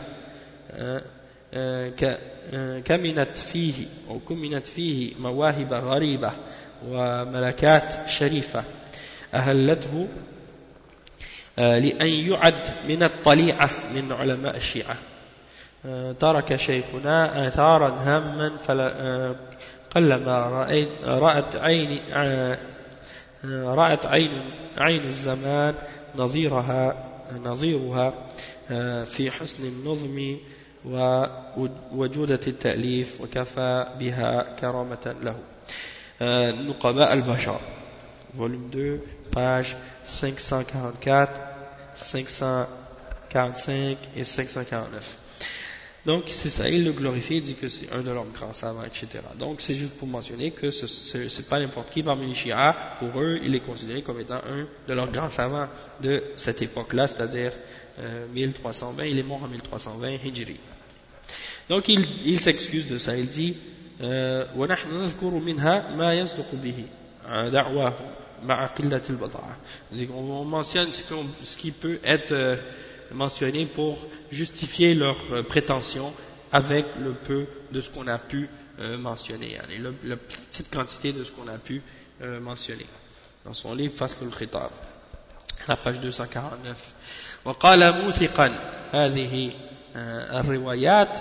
Speaker 1: كمنت فيه مواهب غريبة وملكات شريفة أهلته لأن يعد من الطليعة من علماء الشيعة. ترك شيخنا آثارا هاما قلما رأت عين الزمان نظيرها في حسن النظم وجودة التأليف وكفى بها كرامة له. نقباء البشر volume 2 page 544 545 et 549. Donc c'est ça, il le glorifie, il dit que c'est un de leurs grands savants, etc. Donc c'est juste pour mentionner que c'est pas n'importe qui parmi les Shia. Pour eux, il est considéré comme étant un de leurs grands savants de cette époque-là, c'est-à-dire 1320, il est mort en 1320 Hijri. Donc il s'excuse de ça, il dit وَنَحْنُ نَذْكُرُ مِنْهَا مَا يَصْدُقُ بِهِ دَعْوَاهُ مَعَ قِلَّةِ الْبَضَاعَةِ. On mentionne ce qui peut être mentionné pour justifier leurs prétentions avec le peu de ce qu'on a pu mentionner, la petite quantité de ce qu'on a pu mentionner dans son livre Fasl al-Khitab, la page 249. وقال موثقا هذه الروايات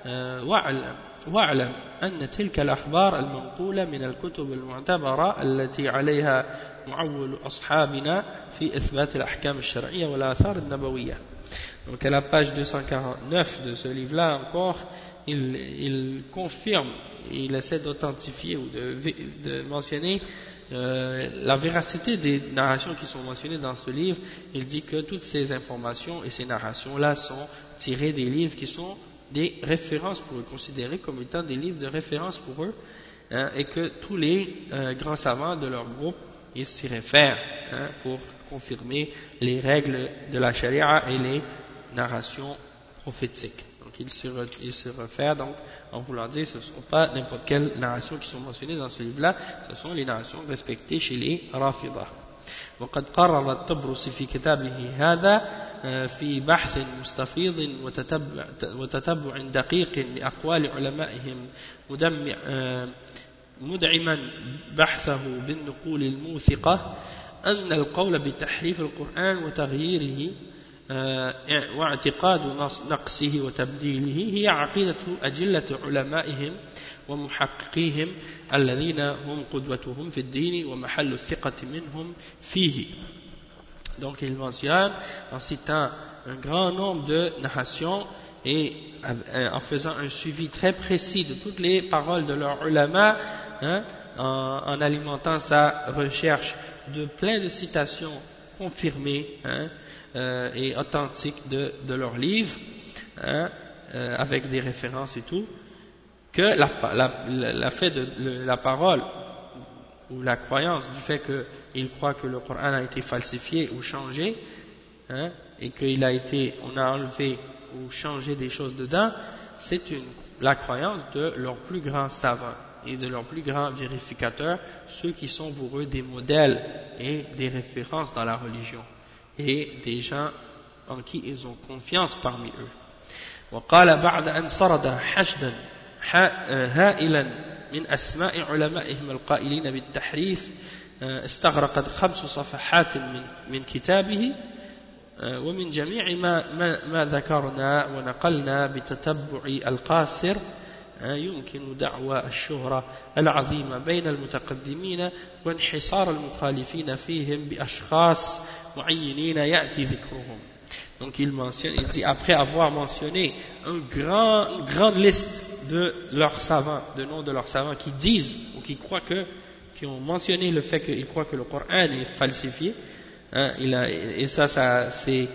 Speaker 1: واعلم أن تلك الأخبار المنقولة من الكتب المعتبرة التي عليها معول أصحابنا في إثبات الأحكام الشرعية والآثار النبوية. Donc à la page 249 de ce livre-là encore, il confirme, il essaie d'authentifier ou de mentionner la véracité des narrations qui sont mentionnées dans ce livre. Il dit que toutes ces informations et ces narrations-là sont tirées des livres qui sont des références pour eux, considérés comme étant des livres de référence pour eux, et que tous les grands savants de leur groupe, ils s'y réfèrent pour confirmer les règles de la charia et les narrations prophétiques. Donc il se réfère donc en voulant dire ce ne sont pas n'importe quelles narrations qui sont mentionnées dans ce livre-là, ce sont les narrations respectées chez les Rafidah. وقد قرر الطبرسي في كتابه هذا في بحث مستفيض وتتبع دقيق لأقوال علمائهم مدعما بحثه بالنقول الموثقة أن القول بتحريف القرآن وتغييره واعتقاد نقصه وتبديله هي عقيدة أجلة علمائهم ومحققيهم الذين هم قدوتهم في الدين ومحل الثقة منهم فيه. Donc il mentionne en citant un grand nombre de narrations et en faisant un suivi très précis de toutes les paroles de leurs ulama, en alimentant sa recherche de plein de citations confirmées et authentiques de leurs livres, avec des références et tout, que la parole ou la croyance du fait qu'ils croient que le Coran a été falsifié ou changé, et on a enlevé ou changé des choses dedans, c'est la croyance de leurs plus grands savants et de leurs plus grands vérificateurs, ceux qui sont pour eux des modèles et des références dans la religion, et des gens en qui ils ont confiance parmi eux. وقال بعد أن سرد حشدا هائلا من أسماء علمائهم القائلين بالتحريف استغرقت 5 صفحات من كتابه ومن جميع ما ذكرنا ونقلنا بتتبع القاصر يمكن دعوى الشهرة العظيمة بين المتقدمين وانحصار المخالفين فيهم بأشخاص معينين يأتي ذكرهم. Donc il dit après avoir mentionné une grande liste de leurs savants, de noms de leurs savants qui disent ou qui croient qui ont mentionné le fait qu'ils croient que le Coran est falsifié, hein, et ça c'est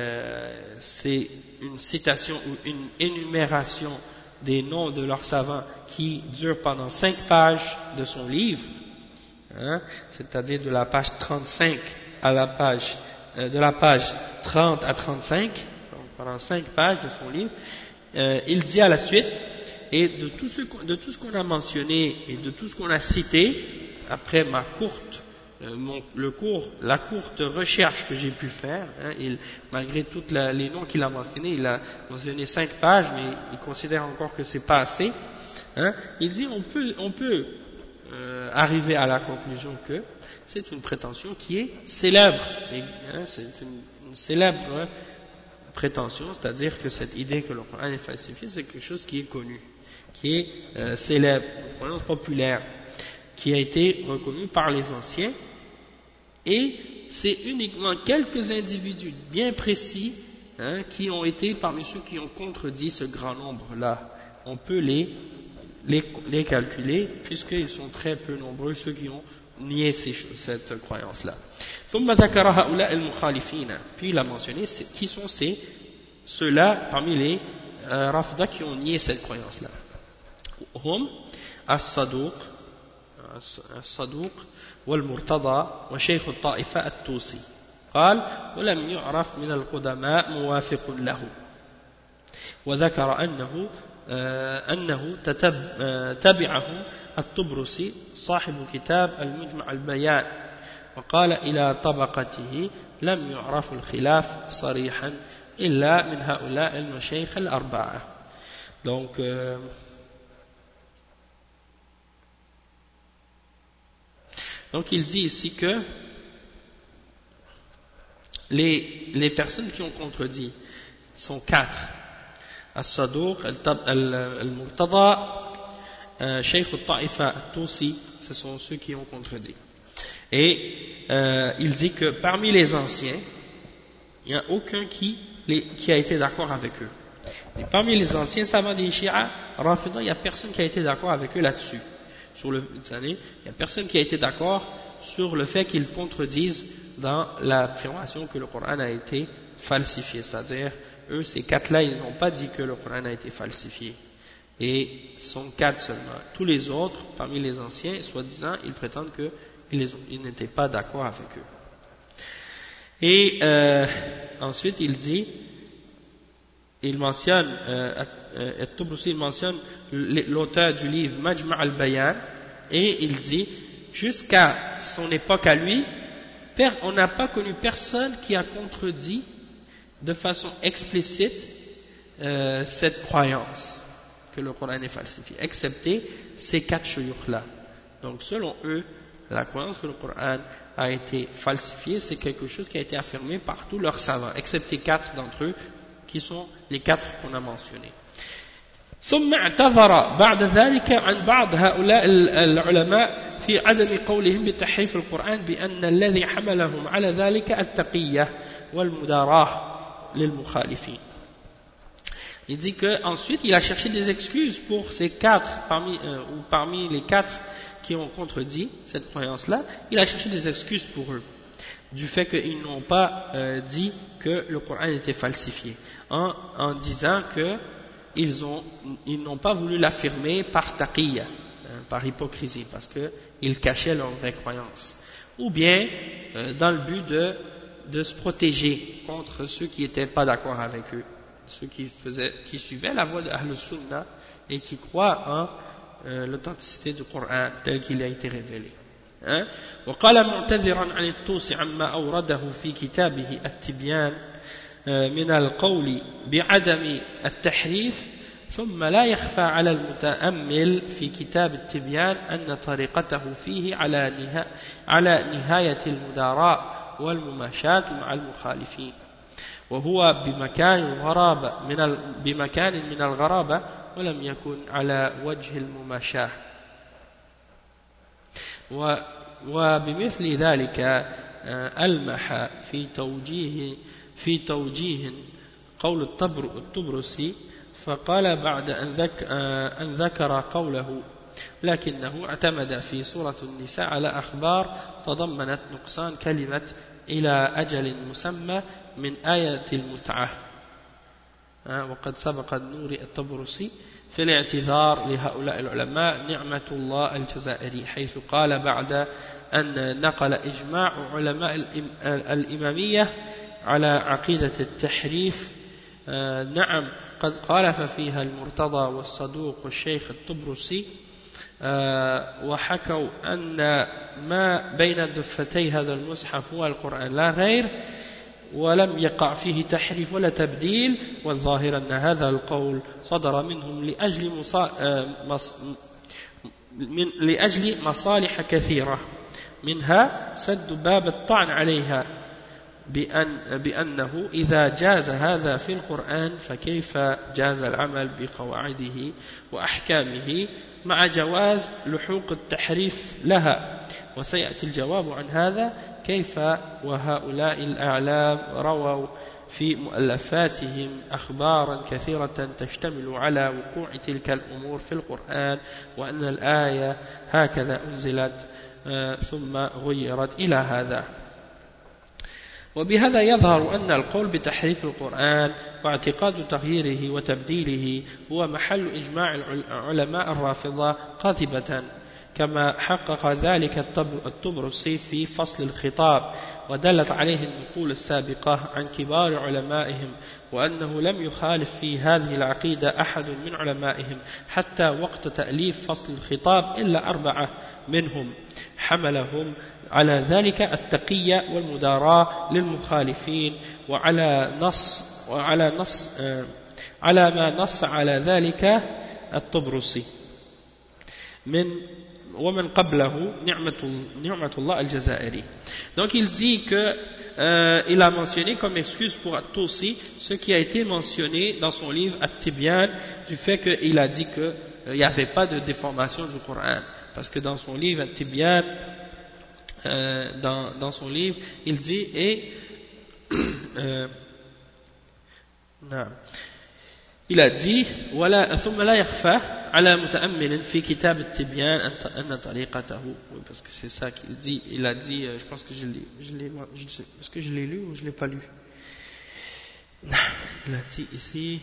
Speaker 1: une citation ou une énumération des noms de leurs savants qui dure pendant 5 pages de son livre, hein, c'est-à-dire de la page 35 à la page de la page 30 à 35, donc pendant 5 pages de son livre, il dit à la suite, et de tout ce qu'on a mentionné et de tout ce qu'on a cité, après ma courte la courte recherche que j'ai pu faire, hein, malgré tous les noms qu'il a mentionnés, il a mentionné 5 pages, mais il considère encore que c'est pas assez, hein, il dit on peut arriver à la conclusion que c'est une prétention qui est célèbre, hein, c'est une célèbre, hein, prétention, c'est-à-dire que cette idée que le Coran est falsifié, c'est quelque chose qui est connu, qui est célèbre, une croyance populaire, qui a été reconnue par les anciens, et c'est uniquement quelques individus bien précis, hein, qui ont été parmi ceux qui ont contredit ce grand nombre-là. On peut les calculer, puisqu'ils sont très peu nombreux, ceux qui ont nié cette croyance-là. Puis il a mentionné qui sont ceux-là parmi les Rafida qui ont nié cette croyance-là. Hum الصدوق والمرتضى وشيخ الطائفة الطوسي قال ولم يعرف من القدماء موافق له وذكر أنه تبعه الطبرسي صاحب كتاب المجمع البيان وقال إلى طبقته لم يعرف الخلاف صريحا إلا من هؤلاء المشايخ الأربعة. Donc il dit ici que les personnes qui ont contredit sont 4. As-Saduq, Al-Murtada, Shaykh al-Ta'ifa, Al-Tusi, ce sont ceux qui ont contredit. Et il dit que parmi les anciens, il n'y a aucun qui a été d'accord avec eux. Et parmi les anciens savants des Shia, Rafida, il n'y a personne qui a été d'accord avec eux là-dessus. Il n'y a personne qui a été d'accord sur le fait qu'ils contredisent dans l'affirmation que le Coran a été falsifié. C'est-à-dire, eux, ces 4-là, ils n'ont pas dit que le Coran a été falsifié. Et ce sont 4 seulement. Tous les autres, parmi les anciens, soi-disant, ils prétendent qu'ils n'étaient pas d'accord avec eux. Et ensuite, il mentionne il mentionne l'auteur du livre Majma' al-Bayan, et il dit jusqu'à son époque à lui, on n'a pas connu personne qui a contredit de façon explicite cette croyance que le Coran est falsifié, excepté ces 4 shuyukh là. Donc selon eux, la croyance que le Coran a été falsifié, c'est quelque chose qui a été affirmé par tous leurs savants, excepté 4 d'entre eux qui sont les 4 qu'on a mentionnés. ثم اعتذر بعد ذلك عن بعض هؤلاء العلماء في عدم قولهم بتحريف القرآن بأن الذي حملهم على ذلك التقية والمداراة للمخالفين. Il dit que ensuite il a cherché des excuses pour ces 4 parmi les 4 qui ont contredit cette croyance-là. Il a cherché des excuses pour eux du fait qu'ils n'ont pas dit que le Coran était falsifié, en disant que ils n'ont pas voulu l'affirmer par taqiyya, par hypocrisie, parce qu'ils cachaient leur vraie croyance, ou bien dans le but de se protéger contre ceux qui n'étaient pas d'accord avec eux, ceux qui suivaient la voie de Ahl Sunnah et qui croient en l'authenticité du Coran tel qu'il a été révélé. وقال معتذرا عن الطوسي عما أورده في كتابه التبيان من القول بعدم التحريف ثم لا يخفى على المتأمل في كتاب التبيان أن طريقته فيه على نهاية المداراة والمماشاة مع المخالفين وهو بمكان من الغرابة ولم يكن على وجه المماشاة وبمثل ذلك ألمح في توجيه قول الطبرسي فقال بعد أن ذكر قوله لكنه اعتمد في سورة النساء على أخبار تضمنت نقصان كلمة إلى أجل مسمى من آية المتعة. وقد سبق النور الطبرسي في الاعتذار لهؤلاء العلماء نعمة الله الجزائري، حيث قال بعد أن نقل إجماع علماء الإمامية على عقيدة التحريف، نعم قد خالف فيها المرتضى والصدوق والشيخ الطبرسي، وحكوا أن ما بين دفتي هذا المصحف هو القرآن لا غير، ولم يقع فيه تحريف ولا تبديل، والظاهر أن هذا القول صدر منهم لأجل مصالح كثيرة، منها سد باب الطعن عليها بأنه إذا جاز هذا في القرآن فكيف جاز العمل بقواعده وأحكامه مع جواز لحوق التحريف لها. وسيأتي الجواب عن هذا، كيف وهؤلاء الأعلام رووا في مؤلفاتهم أخبارا كثيرة تشتمل على وقوع تلك الأمور في القرآن، وأن الآية هكذا أنزلت ثم غيرت إلى هذا. وبهذا يظهر أن القول بتحريف القرآن واعتقاد تغييره وتبديله هو محل إجماع علماء الرافضة قاطبة، كما حقق ذلك الطبرسي في فصل الخطاب، ودلت عليه النقول السابقة عن كبار علمائهم، وأنه لم يخالف في هذه العقيدة أحد من علمائهم حتى وقت تأليف فصل الخطاب إلا 4 منهم، حملهم على ذلك التقية والمداراة للمخالفين، على ما نص على ذلك الطبرسي ومن قبله نعمة الله الجزائري. Donc il dit que il a mentionné comme excuse pour At-Tusi ce qui a été mentionné dans son livre At-Tibyan, du fait qu'il a dit qu'il n'y avait pas de déformation du Coran, parce que dans son livre At-Tibyan, dans son livre, il dit il a dit ثم لا يخفى على متأمل في كتاب التبيان أن طريقته، parce que c'est ça qu'il dit. Il a dit, je pense que est-ce que je l'ai lu ou je l'ai pas lu? Il a dit ici,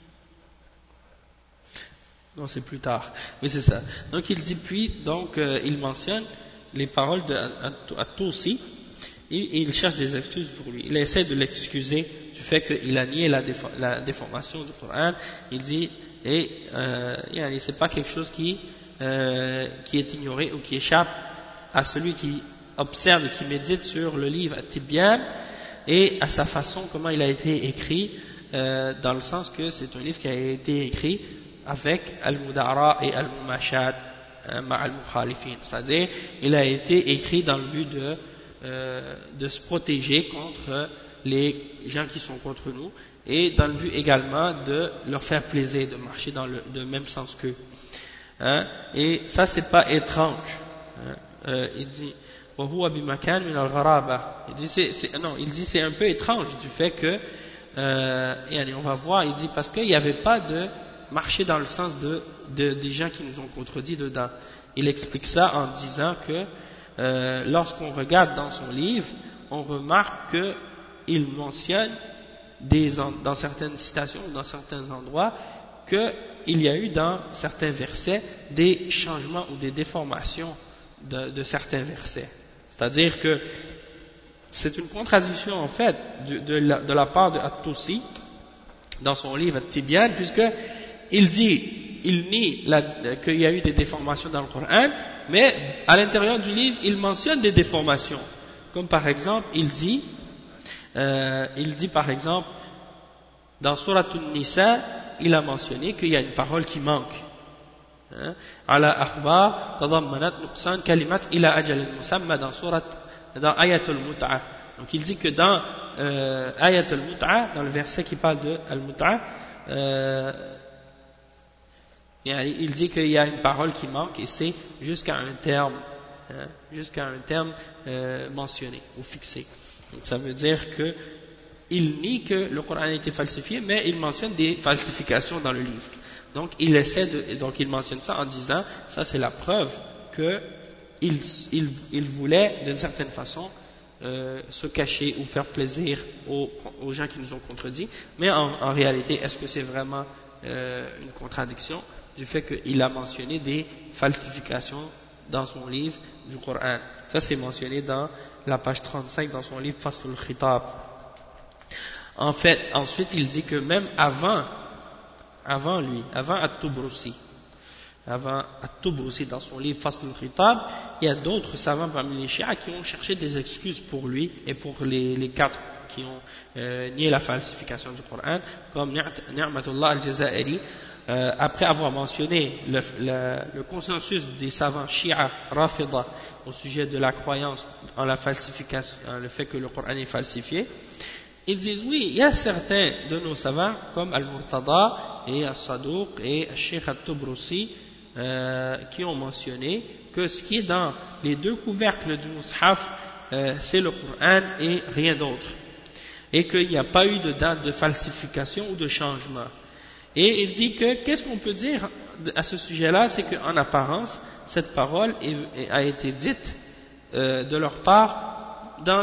Speaker 1: non c'est plus tard, oui c'est ça. Donc il dit il mentionne les paroles d'At-Tusi, et il cherche des excuses pour lui. Il essaie de l'excuser du fait qu'il a nié la déformation du Coran. Il dit, c'est pas quelque chose qui est ignoré ou qui échappe à celui qui observe et qui médite sur le livre At-Tibyan et à sa façon, comment il a été écrit, dans le sens que c'est un livre qui a été écrit avec Al-Mudara et Al-Mumashad Al-Mukhalifin, c'est-à-dire il a été écrit dans le but de se protéger contre les gens qui sont contre nous, et dans le but également de leur faire plaisir, de marcher dans le même sens qu'eux. Et ça c'est pas étrange. Il dit il dit c'est un peu étrange du fait que on va voir, il dit parce qu'il n'y avait pas de marcher dans le sens des gens qui nous ont contredit dedans. Il explique ça en disant que lorsqu'on regarde dans son livre, on remarque qu'il mentionne dans certaines citations, dans certains endroits, qu'il y a eu dans certains versets des changements ou des déformations de certains versets. C'est-à-dire que c'est une contradiction en fait de la part de At-Tusi dans son livre At-Tibyan, puisque il nie qu'il y a eu des déformations dans le Coran, mais à l'intérieur du livre, il mentionne des déformations. Comme par exemple, il dit par exemple, dans Surat An-Nisa, il a mentionné qu'il y a une parole qui manque. Ala akhbar tadammanat nuqsan kalimat ila ajal musamma dans Ayat al-Mut'a. Donc il dit que dans Ayat al-Mut'a, dans le verset qui parle de al-Mut'a, il dit qu'il y a une parole qui manque, et c'est jusqu'à un terme mentionné ou fixé. Donc ça veut dire qu'il nie que le Coran a été falsifié, mais il mentionne des falsifications dans le livre. Donc il mentionne ça en disant, ça c'est la preuve que il voulait d'une certaine façon se cacher ou faire plaisir aux gens qui nous ont contredits, mais en réalité, est-ce que c'est vraiment une contradiction du fait qu'il a mentionné des falsifications dans son livre du Coran? Ça c'est mentionné dans la page 35 dans son livre Faslul Khitab. En fait, ensuite il dit que même avant At-Tubrusi, dans son livre Faslul Khitab, il y a d'autres savants parmi les chiites qui ont cherché des excuses pour lui et pour les quatre qui ont nié la falsification du Coran, comme Ni'matullah al-Jazairi, après avoir mentionné le consensus des savants chiites Rafida au sujet de la croyance en la falsification, le fait que le Coran est falsifié. Ils disent oui, il y a certains de nos savants comme Al-Murtada et Al-Saduq et Sheikh At-Tubrusi qui ont mentionné que ce qui est dans les deux couvercles du Mus'haf c'est le Coran et rien d'autre, et qu'il n'y a pas eu de date de falsification ou de changement. Et il dit que qu'est-ce qu'on peut dire à ce sujet-là, c'est qu'en apparence cette parole a été dite de leur part dans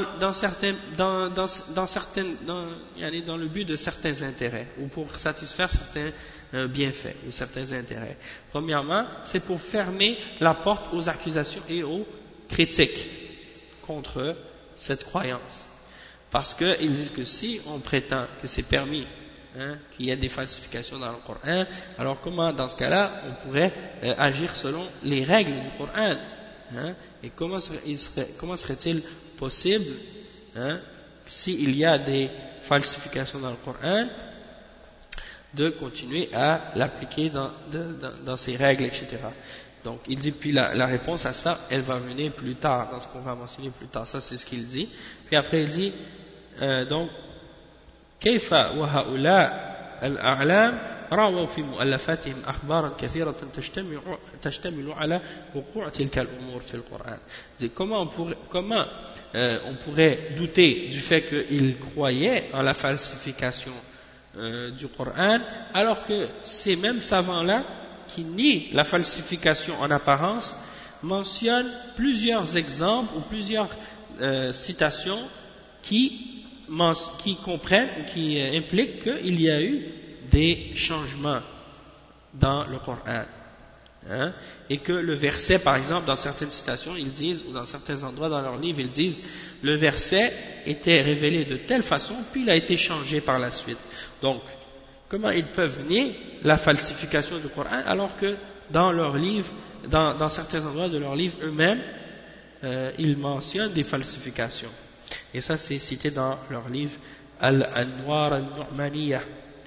Speaker 1: le but de certains intérêts ou pour satisfaire certains bienfaits ou certains intérêts. Premièrement, c'est pour fermer la porte aux accusations et aux critiques contre cette croyance, parce qu'ils disent que si on prétend que c'est permis qu'il y ait des falsifications dans le Coran, alors comment dans ce cas-là on pourrait agir selon les règles du Coran, et comment serait-il possible, s'il y a des falsifications dans le Coran, de continuer à l'appliquer dans ses règles, etc. Donc il dit, puis la réponse à ça, elle va venir plus tard, dans ce qu'on va mentionner plus tard. Ça c'est ce qu'il dit. Puis après il dit, donc كيف وهؤلاء الأعلام رووا في مؤلفاتهم أخبارا كثيرة تشتمل على وقوع تلك الأمور في القرآن. Comment on pourrait douter du fait qu'ils croyaient en la falsification du Coran, alors que ces mêmes savants-là qui nient la falsification en apparence mentionnent plusieurs exemples ou plusieurs citations qui comprennent ou qui impliquent qu'il y a eu des changements dans le Coran, et que le verset, par exemple, dans certaines citations, ils disent, ou dans certains endroits dans leur livre, ils disent, le verset était révélé de telle façon, puis il a été changé par la suite. Donc, comment ils peuvent nier la falsification du Coran, alors que dans leur livre, dans certains endroits de leur livre eux-mêmes, ils mentionnent des falsifications. Et ça c'est cité dans leur livre Al-Anwar al-Nu'maniyah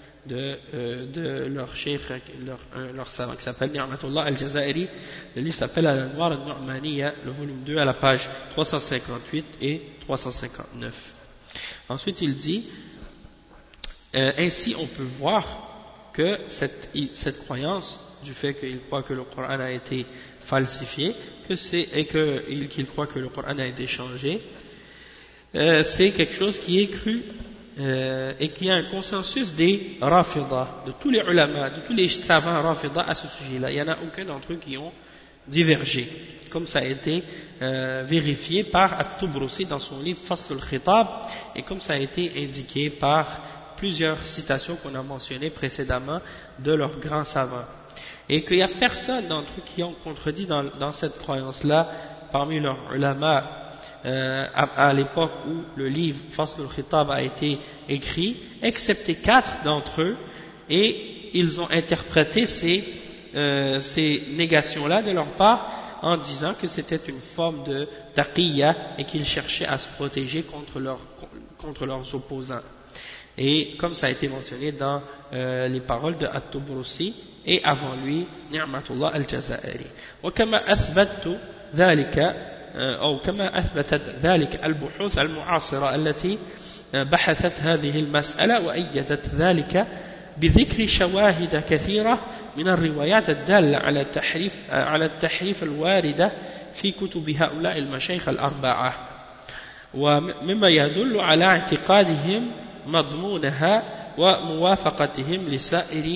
Speaker 1: de leur cheikh, leur savant qui s'appelle Ni'matullah al-Jazairi. Le livre s'appelle Al-Anwar al-Nu'maniyah, le volume 2 à la page 358 et 359. Ensuite il dit, ainsi on peut voir que cette croyance du fait qu'il croit que le Coran a été falsifié, qu'il croit que le Coran a été changé, c'est quelque chose qui est cru et qui a un consensus des Rafida, de tous les ulama, de tous les savants Rafida à ce sujet-là. Il n'y en a aucun d'entre eux qui ont divergé, comme ça a été vérifié par At-Tubrusi dans son livre Faslul Khitab, et comme ça a été indiqué par plusieurs citations qu'on a mentionnées précédemment de leurs grands savants. Et qu'il n'y a personne d'entre eux qui ont contredit dans cette croyance-là parmi leurs ulama à l'époque où le livre Faslul Khitab a été écrit, excepté 4 d'entre eux, et ils ont interprété ces négations-là de leur part en disant que c'était une forme de taqiyya et qu'ils cherchaient à se protéger contre leurs opposants. Et comme ça a été mentionné dans les paroles de At-Tubrusi et avant lui Ni'matullah al-Jazairi. وكما أثبت ذلك أو كما أثبتت ذلك البحوث المعاصرة التي بحثت هذه المسألة وأيدت ذلك بذكر شواهد كثيرة من الروايات الدالة على التحريف الواردة في كتب هؤلاء المشايخ الأربعة، ومما يدل على اعتقادهم مضمونها وموافقتهم لسائر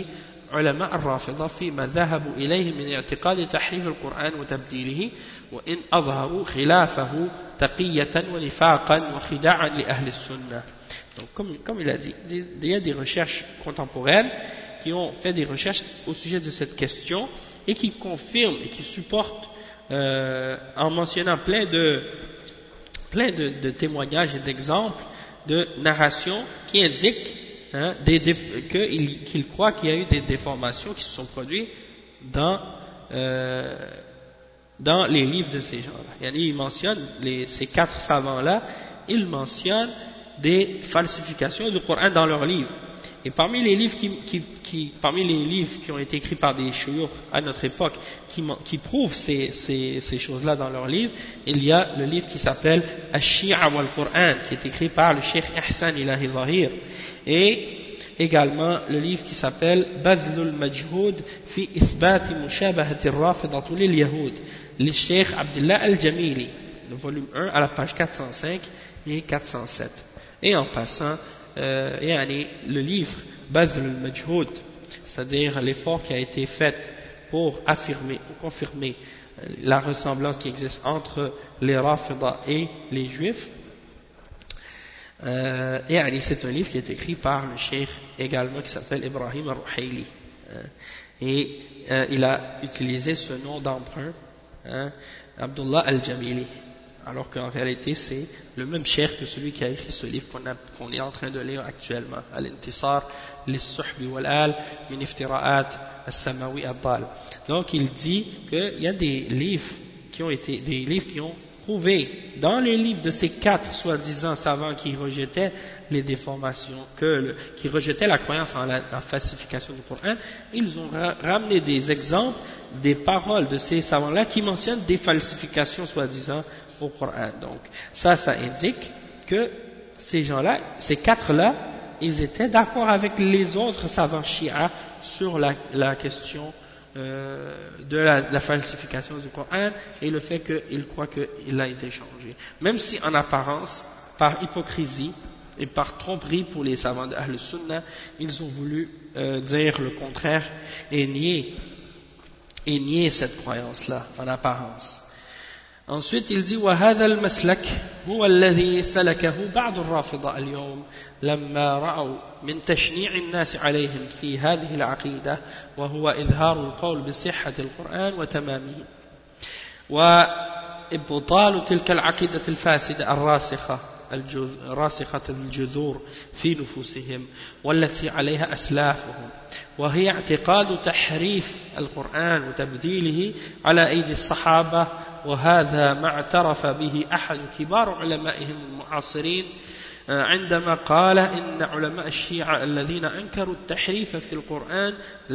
Speaker 1: علماء الرافضة فيما ذهبوا إليه من اعتقاد تحريف القرآن وتبديله وإن أظهروا خلافه تقية ونفاقا وخداعا لأهل السنة. Donc, comme il a dit, il y a des recherches contemporaines qui ont fait des recherches au sujet de cette question et qui confirment et qui supportent en mentionnant plein de témoignages et d'exemples de narrations qui indiquent qu'il croit qu'il y a eu des déformations qui se sont produites dans les livres de ces gens-là. Il mentionne ces 4 savants-là, ils mentionnent des falsifications du Coran dans leurs livres. Et parmi les livres qui ont été écrits par des shuyukh à notre époque, qui prouvent ces choses-là dans leurs livres, il y a le livre qui s'appelle Ash-Shi'a wal-Qur'an, qui est écrit par le Cheikh Ihsan Ilahi Zahir, et également le livre qui s'appelle Bazlul Majhoud fi Isbati Mushabahati Rafidatu lil Yahoud, le Cheikh Abdullah Al-Jamili, le volume 1 à la page 405 et 407. Et en passant, le livre Bazl al-Majhoud, c'est-à-dire l'effort qui a été fait pour confirmer la ressemblance qui existe entre les Rafida et les Juifs, c'est un livre qui est écrit par le cheikh également qui s'appelle Ibrahim al-Ruhayli, et il a utilisé ce nom d'emprunt, Abdullah al-Jamili, alors qu'en réalité c'est le même cheikh que celui qui a écrit ce livre qu'on est en train de lire actuellement, Al-Intisar lis-Suhbi wal-Al min iftira'at as-Samawi ad-Dal. Donc il dit qu'il y a des livres qui ont prouvé dans les livres de ces 4 soi-disant savants qui rejetaient les déformations, qui rejetaient la croyance en la falsification du Coran, ils ont ramené des exemples, des paroles de ces savants-là qui mentionnent des falsifications soi-disant au Coran. Donc ça indique que ces gens-là, ces 4-là, ils étaient d'accord avec les autres savants chiites sur la question de la falsification du Coran et le fait qu'ils croient qu'il a été changé. Même si en apparence, par hypocrisie et par tromperie pour les savants de Ahl Sunnah, ils ont voulu dire le contraire et nier cette croyance-là en apparence. Ensuite, il dit وهذا المسلك هو الذي سلكه بعض الرافضة اليوم لما رأوا من تشنيع الناس عليهم في هذه العقيدة وهو إظهار القول بصحة القرآن وتمامه وإبطال تلك العقيدة الفاسدة راسخة الجذور في نفوسهم والتي عليها أسلافهم وهي اعتقاد تحريف القرآن وتبديله على أيدي الصحابة وهذا ما اعترف به أحد كبار علمائهم المعاصرين عندما قال إن علماء الشيعة الذين أنكروا التحريف في القرآن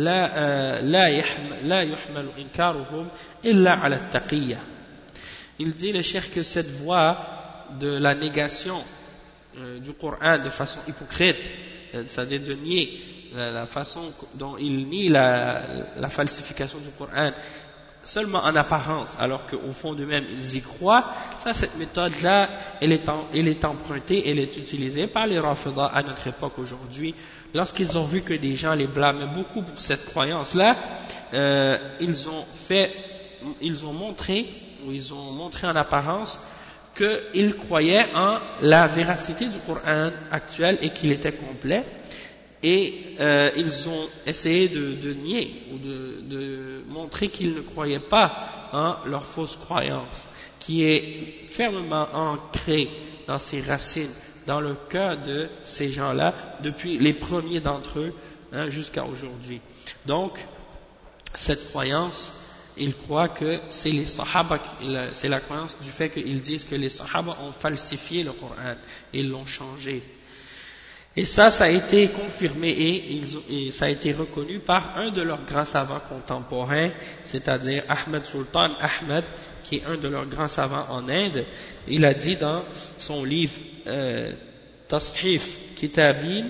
Speaker 1: لا يحمل إنكارهم إلا على التقية. Il dit le cheikh que cette voie de la négation du Coran de façon hypocrite, c'est-à-dire de nier la façon dont il nie la falsification du Coran seulement en apparence, alors qu'au fond d'eux-mêmes ils y croient, cette méthode-là, elle est empruntée, elle est utilisée par les Rafida à notre époque aujourd'hui. Lorsqu'ils ont vu que des gens les blâmaient beaucoup pour cette croyance-là, ils ont montré en apparence qu'ils croyaient en la véracité du Coran actuel et qu'il était complet, et ils ont essayé de nier ou de montrer qu'ils ne croyaient pas en leur fausse croyance, qui est fermement ancrée dans ses racines, dans le cœur de ces gens-là, depuis les premiers d'entre eux jusqu'à aujourd'hui. Donc, cette croyance, ils croient que c'est les Sahaba, c'est la croyance du fait qu'ils disent que les Sahaba ont falsifié le Coran et ils l'ont changé. Et ça a été confirmé et ça a été reconnu par un de leurs grands savants contemporains, c'est-à-dire Ahmed Sultan Ahmed, qui est un de leurs grands savants en Inde. Il a dit dans son livre Tashif Kitabin,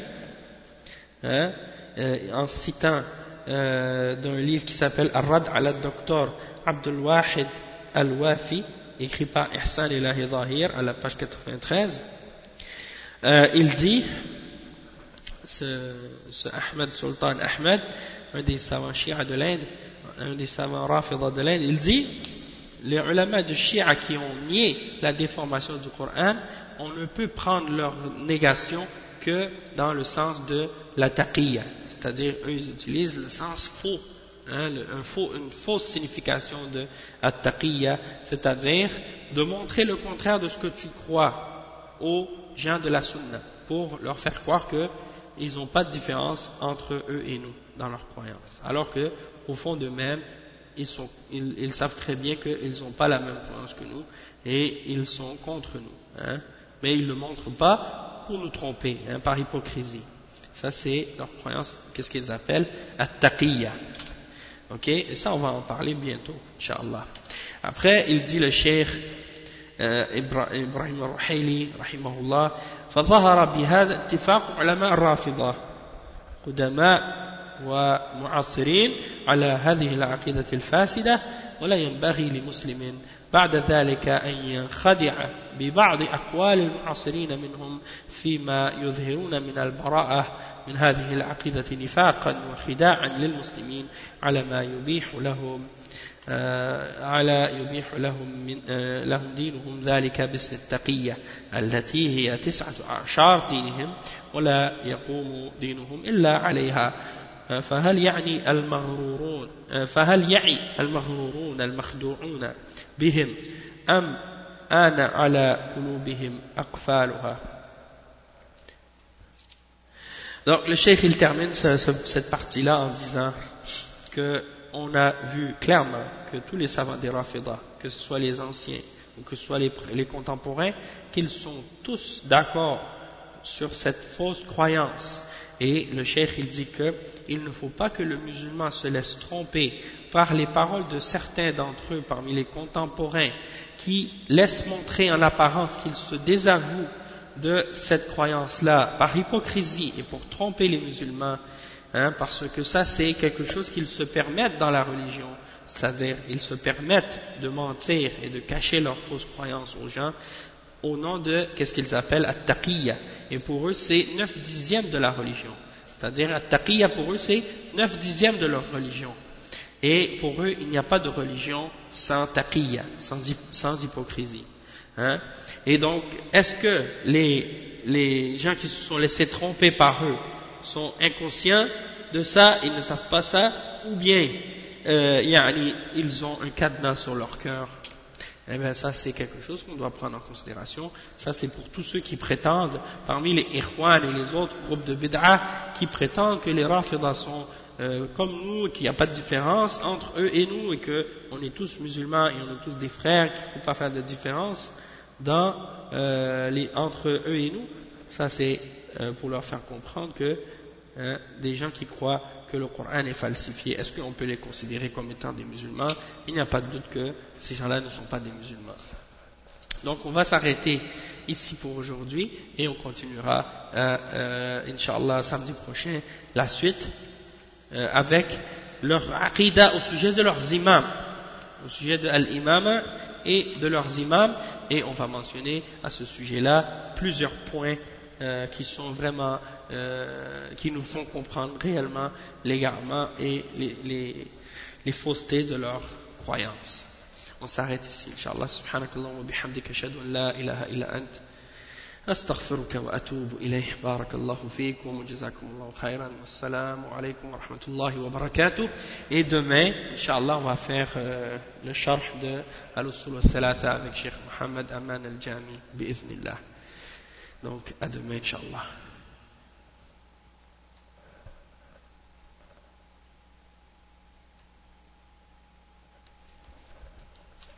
Speaker 1: en citant d'un livre qui s'appelle Ar-Rad ala Dr Abdul Wahid Al-Wafi, écrit par Ihsan Ilahi Zahir à la page 93, il dit ce Ahmed Sultan Ahmed, un des savants chiites de l'Inde, un des savants rafida de l'Inde, il dit les ulama de Shia qui ont nié la déformation du Coran, on ne peut prendre leur négation que dans le sens de la taqiyya, c'est-à-dire eux ils utilisent le sens faux, hein, une fausse signification de at-taqiyya, c'est-à-dire de montrer le contraire de ce que tu crois aux gens de la sunna, pour leur faire croire qu'ils n'ont pas de différence entre eux et nous dans leur croyance, alors que au fond d'eux-mêmes ils savent très bien qu'ils n'ont pas la même croyance que nous et ils sont contre nous, hein, mais ils ne le montrent pas pour nous tromper, hein, par hypocrisie. Ça c'est leur croyance, qu'est-ce qu'ils appellent at-taqiyya. Ok, et ça on va en parler bientôt, Inch'Allah. Après il dit le cheikh إبراهيم الرحيلي رحمه الله فظهر بهذا اتفاق علماء الرافضة قدماء ومعاصرين على هذه العقيدة الفاسدة ولا ينبغي لمسلم بعد ذلك أن ينخدع ببعض أقوال المعاصرين منهم فيما يظهرون من البراءة من هذه العقيدة نفاقا وخداعا للمسلمين على ما يبيح لهم لهم دينهم ذلك باسم التقية التي هي 19 دينهم ولا يقوم دينهم إلا عليها فهل يعي المغرورون المخدوعون بهم أم آن على قلوبهم أقفالها. Donc le cheikh il termine cette partie-là en disant que on a vu clairement que tous les savants des Rafida, que ce soit les anciens ou que ce soit les contemporains, qu'ils sont tous d'accord sur cette fausse croyance. Et le cheikh il dit qu'il ne faut pas que le musulman se laisse tromper par les paroles de certains d'entre eux parmi les contemporains qui laissent montrer en apparence qu'ils se désavouent de cette croyance-là par hypocrisie et pour tromper les musulmans. Hein, parce que ça c'est quelque chose qu'ils se permettent dans la religion, c'est-à-dire ils se permettent de mentir et de cacher leurs fausses croyances aux gens au nom de qu'est-ce qu'ils appellent at-taqiyya, et pour eux c'est 9/10 de la religion, c'est-à-dire at-taqiyya pour eux c'est 9/10 de leur religion, et pour eux il n'y a pas de religion sans taqiyya, sans hypocrisie, hein. Et donc est-ce que les gens qui se sont laissés tromper par eux sont inconscients de ça, ils ne savent pas ça, ou bien ils ont un cadenas sur leur cœur? Eh bien ça c'est quelque chose qu'on doit prendre en considération. Ça c'est pour tous ceux qui prétendent, parmi les Ikhwan et les autres groupes de bid'ah, qui prétendent que les Rafidah sont comme nous, qu'il n'y a pas de différence entre eux et nous, et qu'on est tous musulmans et on est tous des frères, qu'il ne faut pas faire de différence entre eux et nous. Ça c'est pour leur faire comprendre que des gens qui croient que le Coran est falsifié, est-ce qu'on peut les considérer comme étant des musulmans? Il n'y a pas de doute que ces gens-là ne sont pas des musulmans. Donc on va s'arrêter ici pour aujourd'hui et on continuera Inch'Allah samedi prochain la suite avec leur aqidah au sujet de leurs imams, au sujet de l'imama et de leurs imams, et on va mentionner à ce sujet-là plusieurs points qui sont vraiment qui nous font comprendre réellement l'égarement et les faussetés de leurs croyances. On s'arrête ici, Inch'Allah. Subhanakallah wa bihamdika ashhadu an la ilaha illa ant astaghfiruka wa atubu ilayh. Barakallahu fikum wa jazakumullahu khairan. Wassalamu alaykum wa rahmatullahi wa barakatuh. Et demain, Inch'Allah, on va faire le sharh de Al-Usul al-Thalatha avec Cheikh Mohammed Aman al-Jami bi'iznillah. Donc à demain, Inch'Allah.